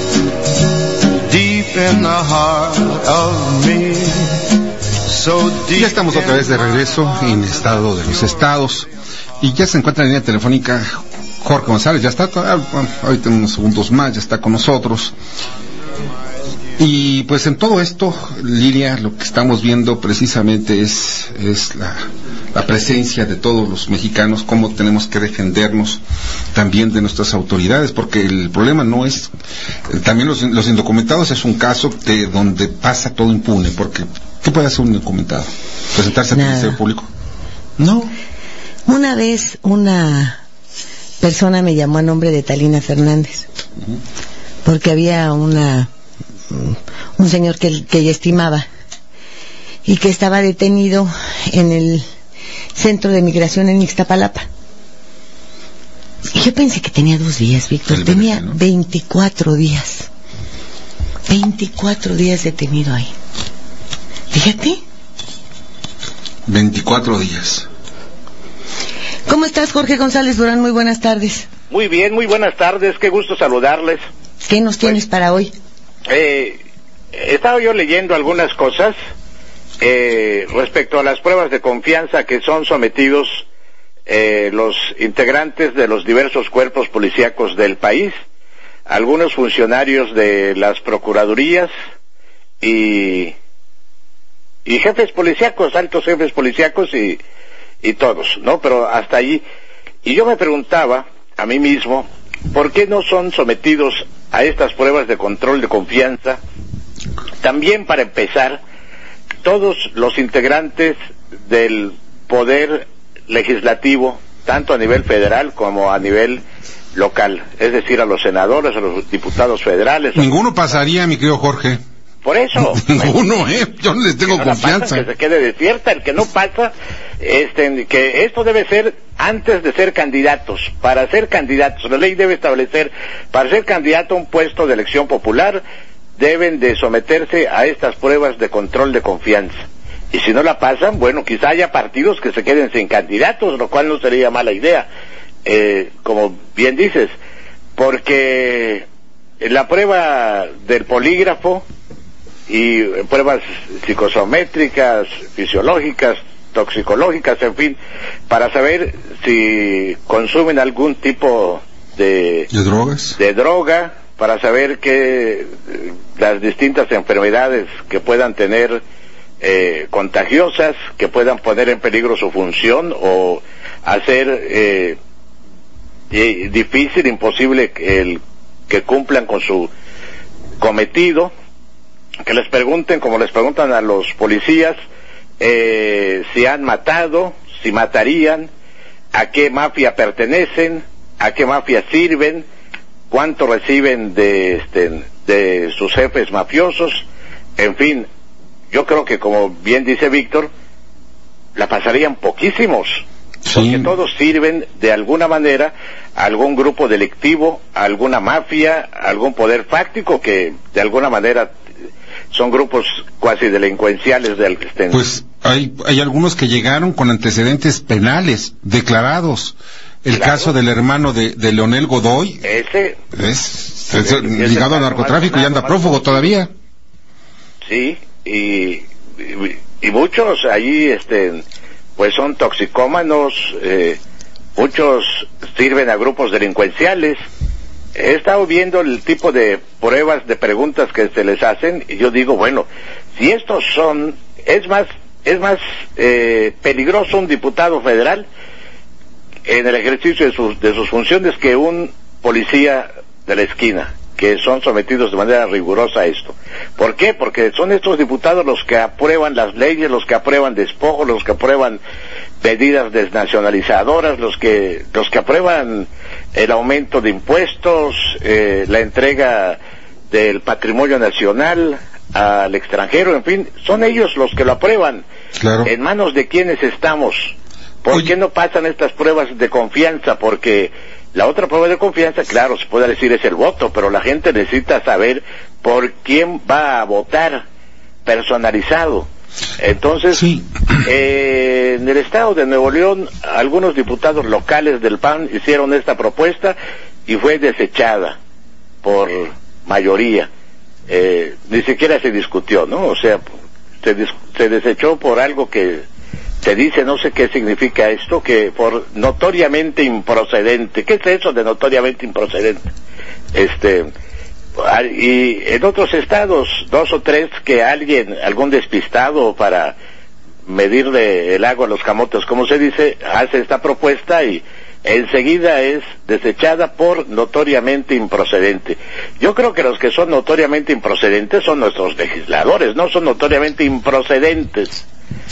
deep in the heart of me. So deep. Ya estamos otra vez de regreso en Estado de los Estados y ya se encuentra en línea telefónica Jorge González. Ya está, ahorita en unos segundos más ya está con nosotros. Y pues en todo esto, Lilia, lo que estamos viendo precisamente es la presencia de todos los mexicanos, cómo tenemos que defendernos también de nuestras autoridades, porque el problema no es, también los indocumentados es un caso de donde pasa todo impune, porque ¿qué puede hacer un indocumentado? ¿Presentarse ante el Ministerio Público? No. Una vez una persona me llamó a nombre de Talina Fernández, porque había un señor que ella estimaba y que estaba detenido en el centro de migración en Ixtapalapa. Y yo pensé que tenía 2 días, Víctor. Tenía 24 días. 24 días detenido ahí. Fíjate. 24 días. ¿Cómo estás, Jorge González Durán? Muy buenas tardes. Muy bien, muy buenas tardes. Qué gusto saludarles. ¿Qué nos tienes para hoy? Estaba yo leyendo algunas cosas respecto a las pruebas de confianza que son sometidos los integrantes de los diversos cuerpos policíacos del país, algunos funcionarios de las procuradurías y jefes policíacos, altos jefes policíacos y todos, ¿no? Pero hasta allí. Y yo me preguntaba a mí mismo, ¿por qué no son sometidos a estas pruebas de control de confianza? También, para empezar, todos los integrantes del poder legislativo, tanto a nivel federal como a nivel local, es decir, a los senadores, a los diputados federales. Ninguno pasaría, mi querido Jorge. Por eso. Ninguno, yo no les tengo confianza. Que se quede desierta, el que no pasa, que esto debe ser antes de ser candidatos. Para ser candidatos, la ley debe establecer, para ser candidato a un puesto de elección popular, deben de someterse a estas pruebas de control de confianza. Y si no la pasan, bueno, quizá haya partidos que se queden sin candidatos, lo cual no sería mala idea, como bien dices, porque la prueba del polígrafo y pruebas psicosométricas, fisiológicas, toxicológicas, en fin, para saber si consumen algún tipo de drogas, de droga, para saber que las distintas enfermedades que puedan tener contagiosas, que puedan poner en peligro su función o hacer difícil, imposible que cumplan con su cometido, que les pregunten, como les preguntan a los policías, si han matado, si matarían, a qué mafia pertenecen, a qué mafia sirven, cuánto reciben de sus jefes mafiosos, en fin. Yo creo que, como bien dice Víctor, la pasarían poquísimos, porque todos sirven de alguna manera a algún grupo delictivo, a alguna mafia, a algún poder fáctico que de alguna manera son grupos cuasi delincuenciales del Pues hay algunos que llegaron con antecedentes penales declarados. El caso del hermano de Leonel Godoy ese es ligado al narcotráfico y anda prófugo todavía. Sí, y muchos ahí pues son toxicómanos, muchos sirven a grupos delincuenciales. He estado viendo el tipo de pruebas, de preguntas que se les hacen, y yo digo, bueno, si estos son, es más peligroso un diputado federal en el ejercicio de sus funciones que un policía de la esquina, que son sometidos de manera rigurosa a esto. ¿Por qué? Porque son estos diputados los que aprueban las leyes, los que aprueban despojos, los que aprueban medidas desnacionalizadoras, los que aprueban el aumento de impuestos, la entrega del patrimonio nacional al extranjero, en fin, son ellos los que lo aprueban. Claro. ¿En manos de quiénes estamos? ¿Por qué no pasan estas pruebas de confianza? Porque la otra prueba de confianza, claro, se puede decir es el voto, pero la gente necesita saber por quién va a votar, personalizado. Entonces, sí. En el estado de Nuevo León, algunos diputados locales del PAN hicieron esta propuesta y fue desechada por mayoría. Ni siquiera se discutió, ¿no? O sea, se desechó por algo que se dice, no sé qué significa esto, que por notoriamente improcedente. ¿Qué es eso de notoriamente improcedente? Y en otros estados, 2 o 3, que algún despistado para medirle el agua a los camotes, como se dice, hace esta propuesta y enseguida es desechada por notoriamente improcedente. Yo creo que los que son notoriamente improcedentes son nuestros legisladores, no son notoriamente improcedentes.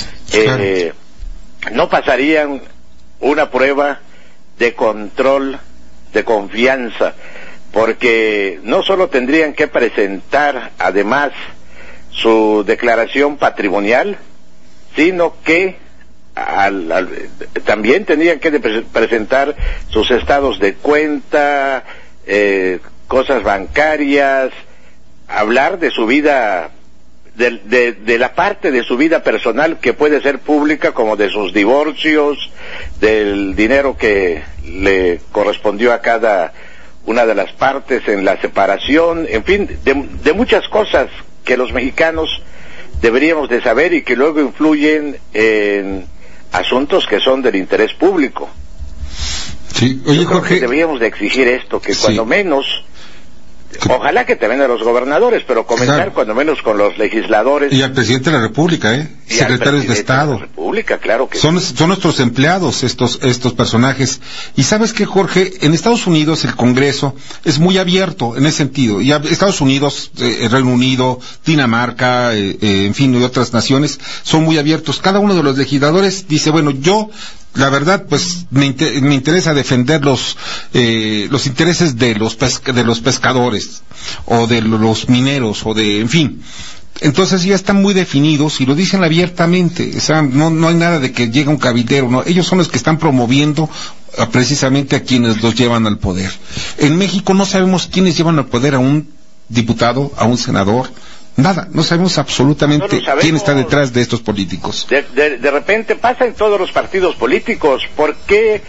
No pasarían una prueba de control de confianza, porque no solo tendrían que presentar además su declaración patrimonial, sino que también tendrían que presentar sus estados de cuenta, cosas bancarias, hablar de su vida, de la parte de su vida personal que puede ser pública, como de sus divorcios, del dinero que le correspondió a cada una de las partes en la separación, en fin, de muchas cosas que los mexicanos deberíamos de saber y que luego influyen en asuntos que son del interés público. Sí, oye, Jorge, deberíamos de exigir esto, que cuando menos, ojalá que también a los gobernadores, pero comenzar cuando menos con los legisladores. Y al presidente de la República, secretarios de Estado. De la República, claro que son nuestros empleados estos personajes. Y sabes que, Jorge, en Estados Unidos el Congreso es muy abierto en ese sentido. Y Estados Unidos, Reino Unido, Dinamarca, en fin, y otras naciones son muy abiertos. Cada uno de los legisladores dice, bueno, yo la verdad, pues me interesa defender los intereses de los pescadores o de los mineros o en fin. Entonces ya están muy definidos y lo dicen abiertamente. O sea, no hay nada de que llegue un cabildero, no. Ellos son los que están promoviendo precisamente a quienes los llevan al poder. En México no sabemos quiénes llevan al poder a un diputado, a un senador. Nada, no sabemos absolutamente quién está detrás de estos políticos. De repente pasa en todos los partidos políticos. ¿Por qué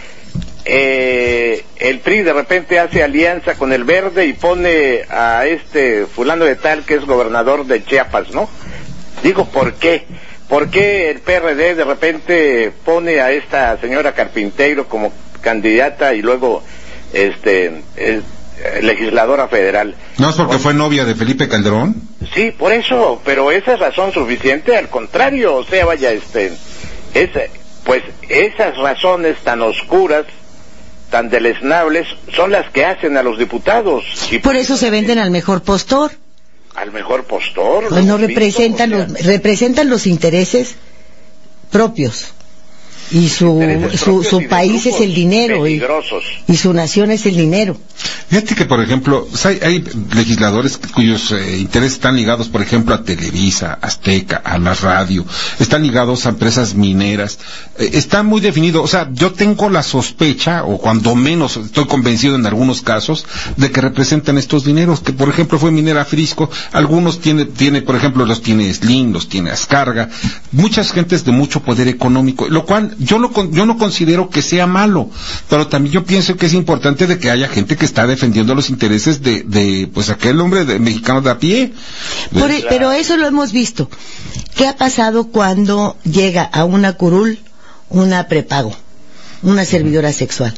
el PRI de repente hace alianza con el Verde y pone a fulano de tal que es gobernador de Chiapas, ¿no? Digo, ¿por qué? ¿Por qué el PRD de repente pone a esta señora Carpinteiro como candidata y luego legisladora federal. ¿No es porque fue novia de Felipe Calderón? Sí, por eso, pero esa es razón suficiente, al contrario, o sea, vaya, pues esas razones tan oscuras, tan deleznables, son las que hacen a los diputados. Y por eso se venden al mejor postor. Al mejor postor. Pues no representan, representan los intereses propios. Y su país es el dinero y su nación es el dinero. Fíjate que, por ejemplo, hay legisladores cuyos intereses están ligados, por ejemplo, a Televisa, Azteca, a la radio, están ligados a empresas mineras. Está muy definido. O sea, yo tengo la sospecha, o cuando menos estoy convencido en algunos casos, de que representan estos dineros, que por ejemplo fue Minera Frisco, algunos tiene, por ejemplo, los tiene Slim, los tiene Azcárraga, muchas gentes de mucho poder económico, lo cual yo no considero que sea malo, pero también yo pienso que es importante de que haya gente que está defendiendo los intereses de pues aquel hombre mexicano de a pie. Pero eso lo hemos visto. ¿Qué ha pasado cuando llega a una curul una prepago, una servidora sexual?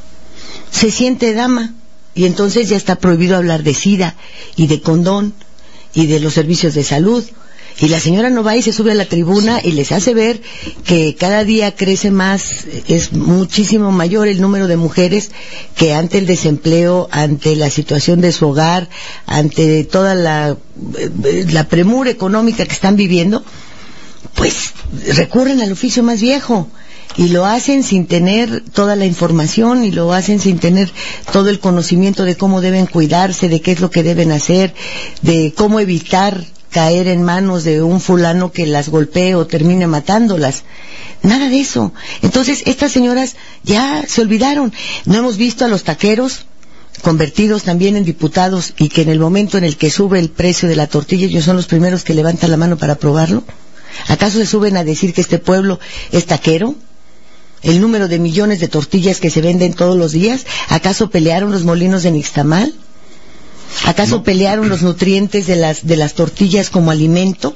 Se siente dama y entonces ya está prohibido hablar de SIDA y de condón y de los servicios de salud. Y la señora no va y se sube a la tribuna y les hace ver que cada día crece más, es muchísimo mayor el número de mujeres que ante el desempleo, ante la situación de su hogar, ante toda la premura económica que están viviendo, pues recurren al oficio más viejo. Y lo hacen sin tener toda la información y lo hacen sin tener todo el conocimiento de cómo deben cuidarse, de qué es lo que deben hacer, de cómo evitar caer en manos de un fulano que las golpee o termine matándolas. Nada de eso. Entonces, estas señoras ya se olvidaron. No hemos visto a los taqueros convertidos también en diputados y que en el momento en el que sube el precio de la tortilla ellos son los primeros que levantan la mano para probarlo. ¿Acaso se suben a decir que este pueblo es taquero? ¿El número de millones de tortillas que se venden todos los días? ¿Acaso pelearon los molinos de Nixtamal? ¿Acaso pelearon los nutrientes de las tortillas como alimento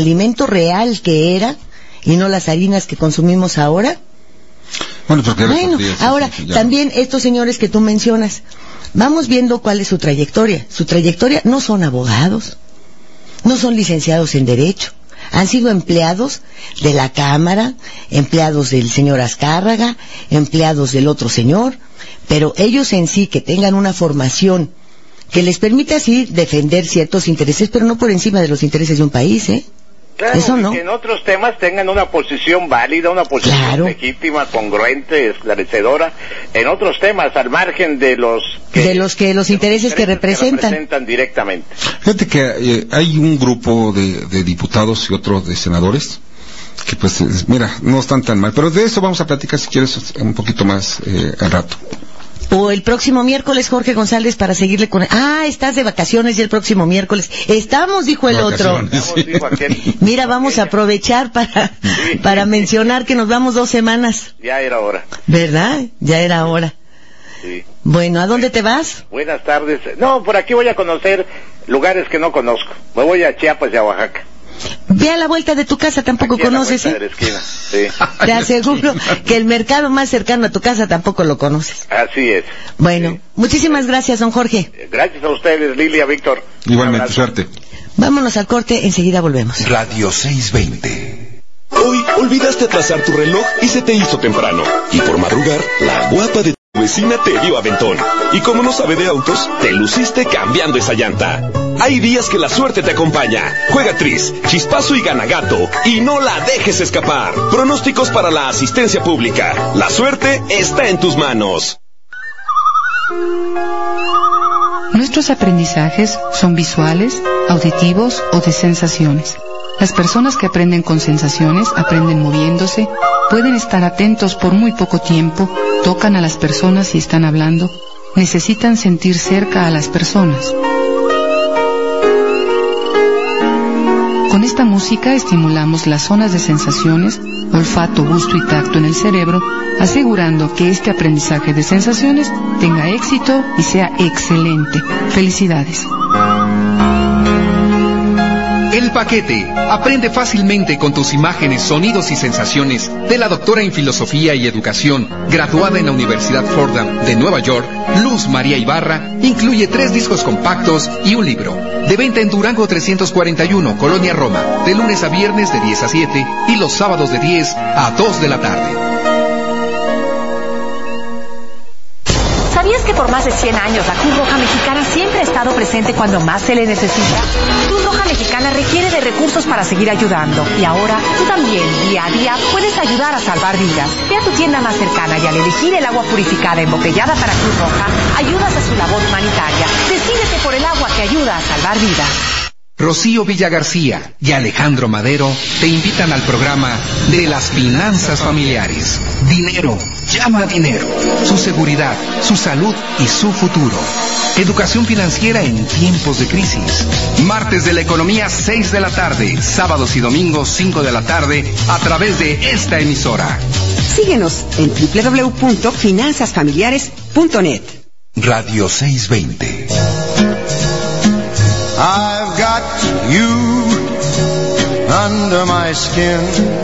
real que era, y no las harinas que consumimos ahora? Bueno, ahora, también estos señores que tú mencionas, vamos viendo cuál es su trayectoria. Su trayectoria no son abogados, no son licenciados en Derecho, han sido empleados de la Cámara, empleados del señor Azcárraga, empleados del otro señor, pero ellos en sí que tengan una formación que les permite así defender ciertos intereses, pero no por encima de los intereses de un país, ¿eh? Claro, eso no. Que en otros temas tengan una posición válida, una posición legítima, congruente, esclarecedora, en otros temas, al margen de los intereses que representan directamente. Fíjate que hay un grupo de diputados y otro de senadores que pues, mira, no están tan mal, pero de eso vamos a platicar si quieres un poquito más al rato. O el próximo miércoles, Jorge González, para seguirle con... estás de vacaciones y el próximo miércoles. Estamos, dijo el otro. Mira, vamos a aprovechar para mencionar que nos vamos 2 semanas. Ya era hora. ¿Verdad? Ya era hora. Sí. Bueno, ¿a dónde te vas? Buenas tardes. No, por aquí voy a conocer lugares que no conozco. Me voy a Chiapas y a Oaxaca. Ve a la vuelta de tu casa, tampoco conoces, ¿eh? Sí. Te aseguro que el mercado más cercano a tu casa tampoco lo conoces. Así es. Bueno, sí. Muchísimas gracias, don Jorge. Gracias a ustedes, Lilia, Víctor. Igualmente, suerte. Vámonos al corte, enseguida volvemos. Radio 620. Hoy olvidaste trazar tu reloj y se te hizo temprano. Y por madrugar, la guapa de tu vecina te dio aventón. Y como no sabe de autos, te luciste cambiando esa llanta. Hay días que la suerte te acompaña. Juega Tris, Chispazo y Gana Gato y no la dejes escapar. Pronósticos para la asistencia pública. La suerte está en tus manos. Nuestros aprendizajes son visuales, auditivos o de sensaciones. Las personas que aprenden con sensaciones aprenden moviéndose, pueden estar atentos por muy poco tiempo, tocan a las personas si están hablando, necesitan sentir cerca a las personas. Con esta música estimulamos las zonas de sensaciones, olfato, gusto y tacto en el cerebro, asegurando que este aprendizaje de sensaciones tenga éxito y sea excelente. Felicidades. El Paquete. Aprende fácilmente con tus imágenes, sonidos y sensaciones de la doctora en Filosofía y Educación, graduada en la Universidad Fordham de Nueva York, Luz María Ibarra. Incluye 3 discos compactos y un libro. De venta en Durango 341, Colonia Roma, de lunes a viernes de 10 a 7 y los sábados de 10 a 2 de la tarde. ¿Sabías que por más de 100 años la Cruz Roja Mexicana siempre ha estado presente cuando más se le necesita? Cruz Roja Mexicana requiere de recursos para seguir ayudando. Y ahora, tú también, día a día, puedes ayudar a salvar vidas. Ve a tu tienda más cercana y al elegir el agua purificada embotellada para Cruz Roja, ayudas a su labor humanitaria. Decídete por el agua que ayuda a salvar vidas. Rocío Villagarcía y Alejandro Madero te invitan al programa de las finanzas familiares. Dinero, llama a dinero. Su seguridad, su salud y su futuro. Educación financiera en tiempos de crisis. Martes de la economía, 6 de la tarde. Sábados y domingos, 5 de la tarde, a través de esta emisora. Síguenos en www.finanzasfamiliares.net. Radio 620. I've got you under my skin.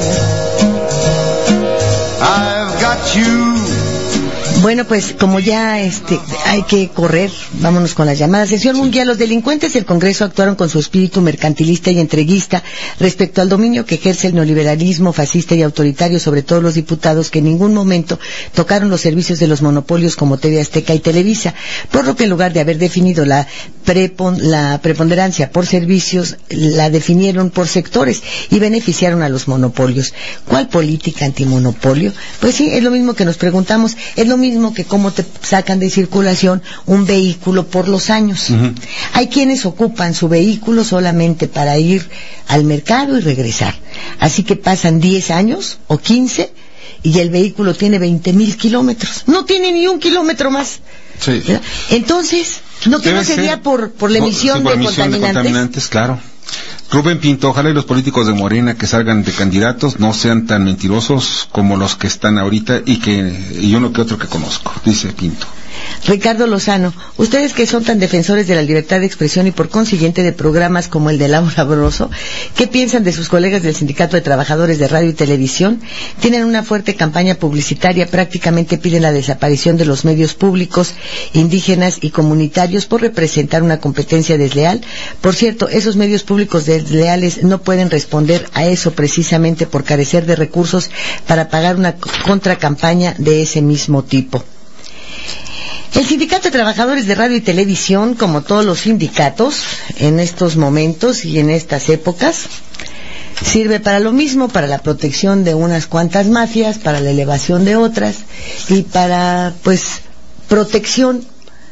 I've got you. Bueno, pues como ya hay que correr, vámonos con las llamadas. Señor Munguía, los delincuentes del Congreso actuaron con su espíritu mercantilista y entreguista respecto al dominio que ejerce el neoliberalismo fascista y autoritario sobre todos los diputados que en ningún momento tocaron los servicios de los monopolios como TV Azteca y Televisa, por lo que en lugar de haber definido la preponderancia por servicios, la definieron por sectores y beneficiaron a los monopolios. ¿Cuál política antimonopolio? Pues sí, es lo mismo que nos preguntamos, es lo mismo que cómo te sacan de circulación un vehículo por los años. Uh-huh. Hay quienes ocupan su vehículo solamente para ir al mercado y regresar. Así que pasan 10 años o 15 y el vehículo tiene 20,000 kilómetros. No tiene ni un kilómetro más. Sí. Entonces, ¿no que no sería por la emisión, de contaminantes? Claro. Rubén Pinto, ojalá y los políticos de Morena que salgan de candidatos no sean tan mentirosos como los que están ahorita y uno que otro que conozco, dice Pinto. Ricardo Lozano, ustedes que son tan defensores de la libertad de expresión y por consiguiente de programas como el de Laura Broso, ¿qué piensan de sus colegas del Sindicato de Trabajadores de Radio y Televisión? Tienen una fuerte campaña publicitaria, prácticamente piden la desaparición de los medios públicos, indígenas y comunitarios por representar una competencia desleal. Por cierto, esos medios públicos desleales no pueden responder a eso precisamente por carecer de recursos para pagar una contracampaña de ese mismo tipo. El Sindicato de Trabajadores de Radio y Televisión, como todos los sindicatos, en estos momentos y en estas épocas, sirve para lo mismo, para la protección de unas cuantas mafias, para la elevación de otras y para, protección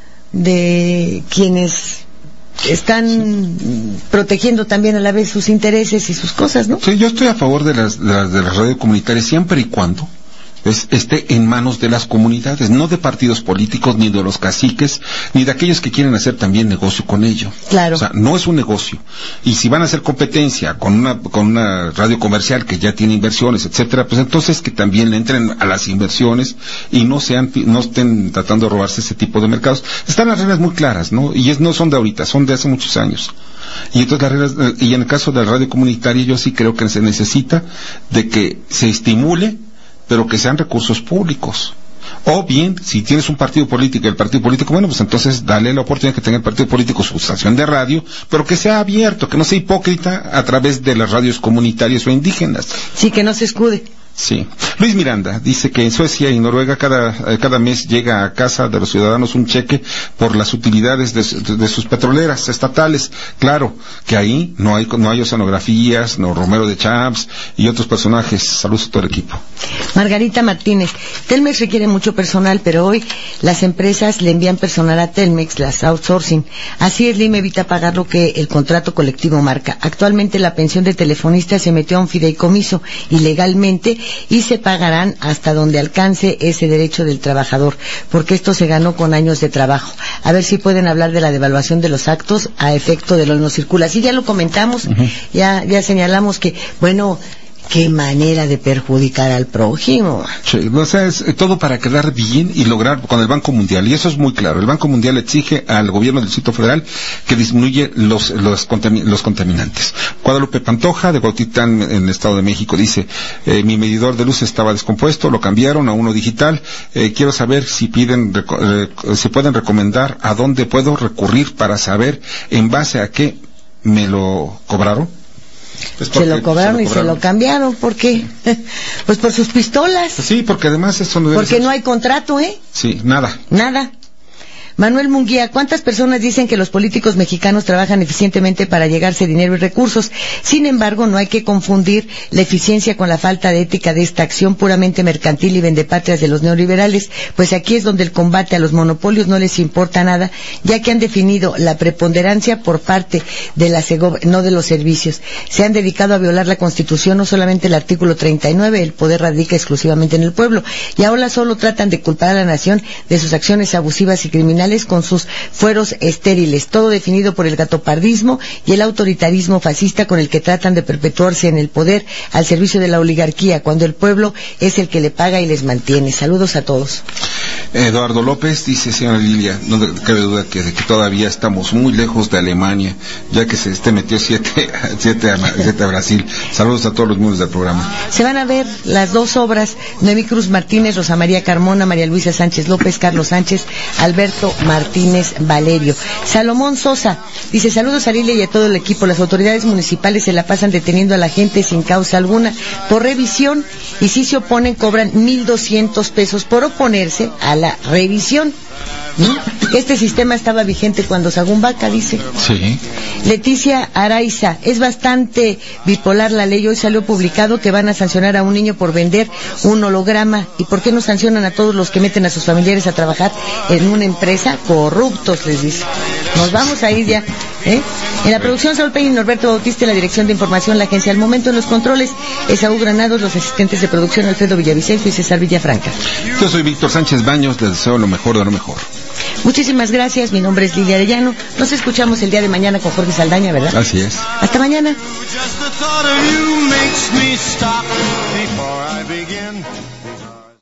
de quienes están protegiendo también a la vez sus intereses y sus cosas, ¿no? Sí, yo estoy a favor de las radios comunitarias siempre y cuando esté en manos de las comunidades, no de partidos políticos, ni de los caciques, ni de aquellos que quieren hacer también negocio con ello. Claro. O sea, no es un negocio. Y si van a hacer competencia con una radio comercial que ya tiene inversiones, etcétera, pues entonces que también le entren a las inversiones y no estén tratando de robarse ese tipo de mercados. Están las reglas muy claras, ¿no? Y no son de ahorita, son de hace muchos años. Y entonces las reglas, y en el caso de la radio comunitaria, yo sí creo que se necesita de que se estimule, pero que sean recursos públicos. O bien, si tienes un partido político, el partido político, bueno, pues entonces dale la oportunidad que tenga el partido político su estación de radio, pero que sea abierto, que no sea hipócrita a través de las radios comunitarias o indígenas. Sí, que no se escude. Sí. Luis Miranda dice que en Suecia y Noruega cada mes llega a casa de los ciudadanos un cheque por las utilidades de sus petroleras estatales. Claro que ahí no hay oceanografías, no Romero de Champs y otros personajes. Saludos a todo el equipo. Margarita Martínez, Telmex requiere mucho personal, pero hoy las empresas le envían personal a Telmex, las outsourcing. Así Slim evita pagar lo que el contrato colectivo marca. Actualmente la pensión de telefonista se metió a un fideicomiso ilegalmente y se pagarán hasta donde alcance ese derecho del trabajador, porque esto se ganó con años de trabajo. A ver si pueden hablar de la devaluación de los actos a efecto de lo no circula. Sí, ya lo comentamos, ya señalamos que, bueno, Qué manera de perjudicar al prójimo. Sí, o sea, es todo para quedar bien y lograr con el Banco Mundial, y eso es muy claro. El Banco Mundial exige al gobierno del Distrito Federal que disminuye los contaminantes. Guadalupe Pantoja, de Cuautitlán, en el Estado de México, dice, mi medidor de luz estaba descompuesto, lo cambiaron a uno digital. Quiero saber si pueden recomendar a dónde puedo recurrir para saber en base a qué me lo cobraron. Se lo cobraron y se lo cambiaron. ¿Por qué? Pues por sus pistolas. Sí, porque además eso no debe Porque ser. no hay contrato, ¿eh? Sí, nada. Manuel Munguía, ¿cuántas personas dicen que los políticos mexicanos trabajan eficientemente para llegarse dinero y recursos? Sin embargo, no hay que confundir la eficiencia con la falta de ética de esta acción puramente mercantil y vendepatrias de los neoliberales, pues aquí es donde el combate a los monopolios no les importa nada, ya que han definido la preponderancia por parte de la Segob, no de los servicios. Se han dedicado a violar la Constitución, no solamente el artículo 39, el poder radica exclusivamente en el pueblo, y ahora solo tratan de culpar a la nación de sus acciones abusivas y criminales con sus fueros estériles, todo definido por el gatopardismo y el autoritarismo fascista con el que tratan de perpetuarse en el poder al servicio de la oligarquía, cuando el pueblo es el que le paga y les mantiene. Saludos a todos. Eduardo López dice, señora Lilia, no cabe duda que todavía estamos muy lejos de Alemania, ya que se metió 7 a Brasil. Saludos a todos los miembros del programa. Se van a ver las dos obras: Noemí Cruz Martínez, Rosa María Carmona, María Luisa Sánchez López, Carlos Sánchez, Alberto Martínez Valerio. Salomón Sosa dice, saludos a Lilia y a todo el equipo. Las autoridades municipales se la pasan deteniendo a la gente sin causa alguna por revisión, y si se oponen cobran 1,200 pesos por oponerse a la revisión. Este sistema estaba vigente cuando Sagún Vaca, dice. Sí. Leticia Araiza, es bastante bipolar la ley. Hoy salió publicado que van a sancionar a un niño por vender un holograma. ¿Y por qué no sancionan a todos los que meten a sus familiares a trabajar en una empresa? Corruptos, les dice. Nos vamos a ir ya, ¿eh? En la producción, Saúl Peña y Norberto Bautista, en la dirección de información, la agencia. Al momento en los controles, Esaú Granados, los asistentes de producción, Alfredo Villavicencio y César Villafranca. Yo soy Víctor Sánchez Baños, les deseo lo mejor de lo mejor. Muchísimas gracias, mi nombre es Lilia Arellano. Nos escuchamos el día de mañana con Jorge Saldaña, ¿verdad? Así es. Hasta mañana.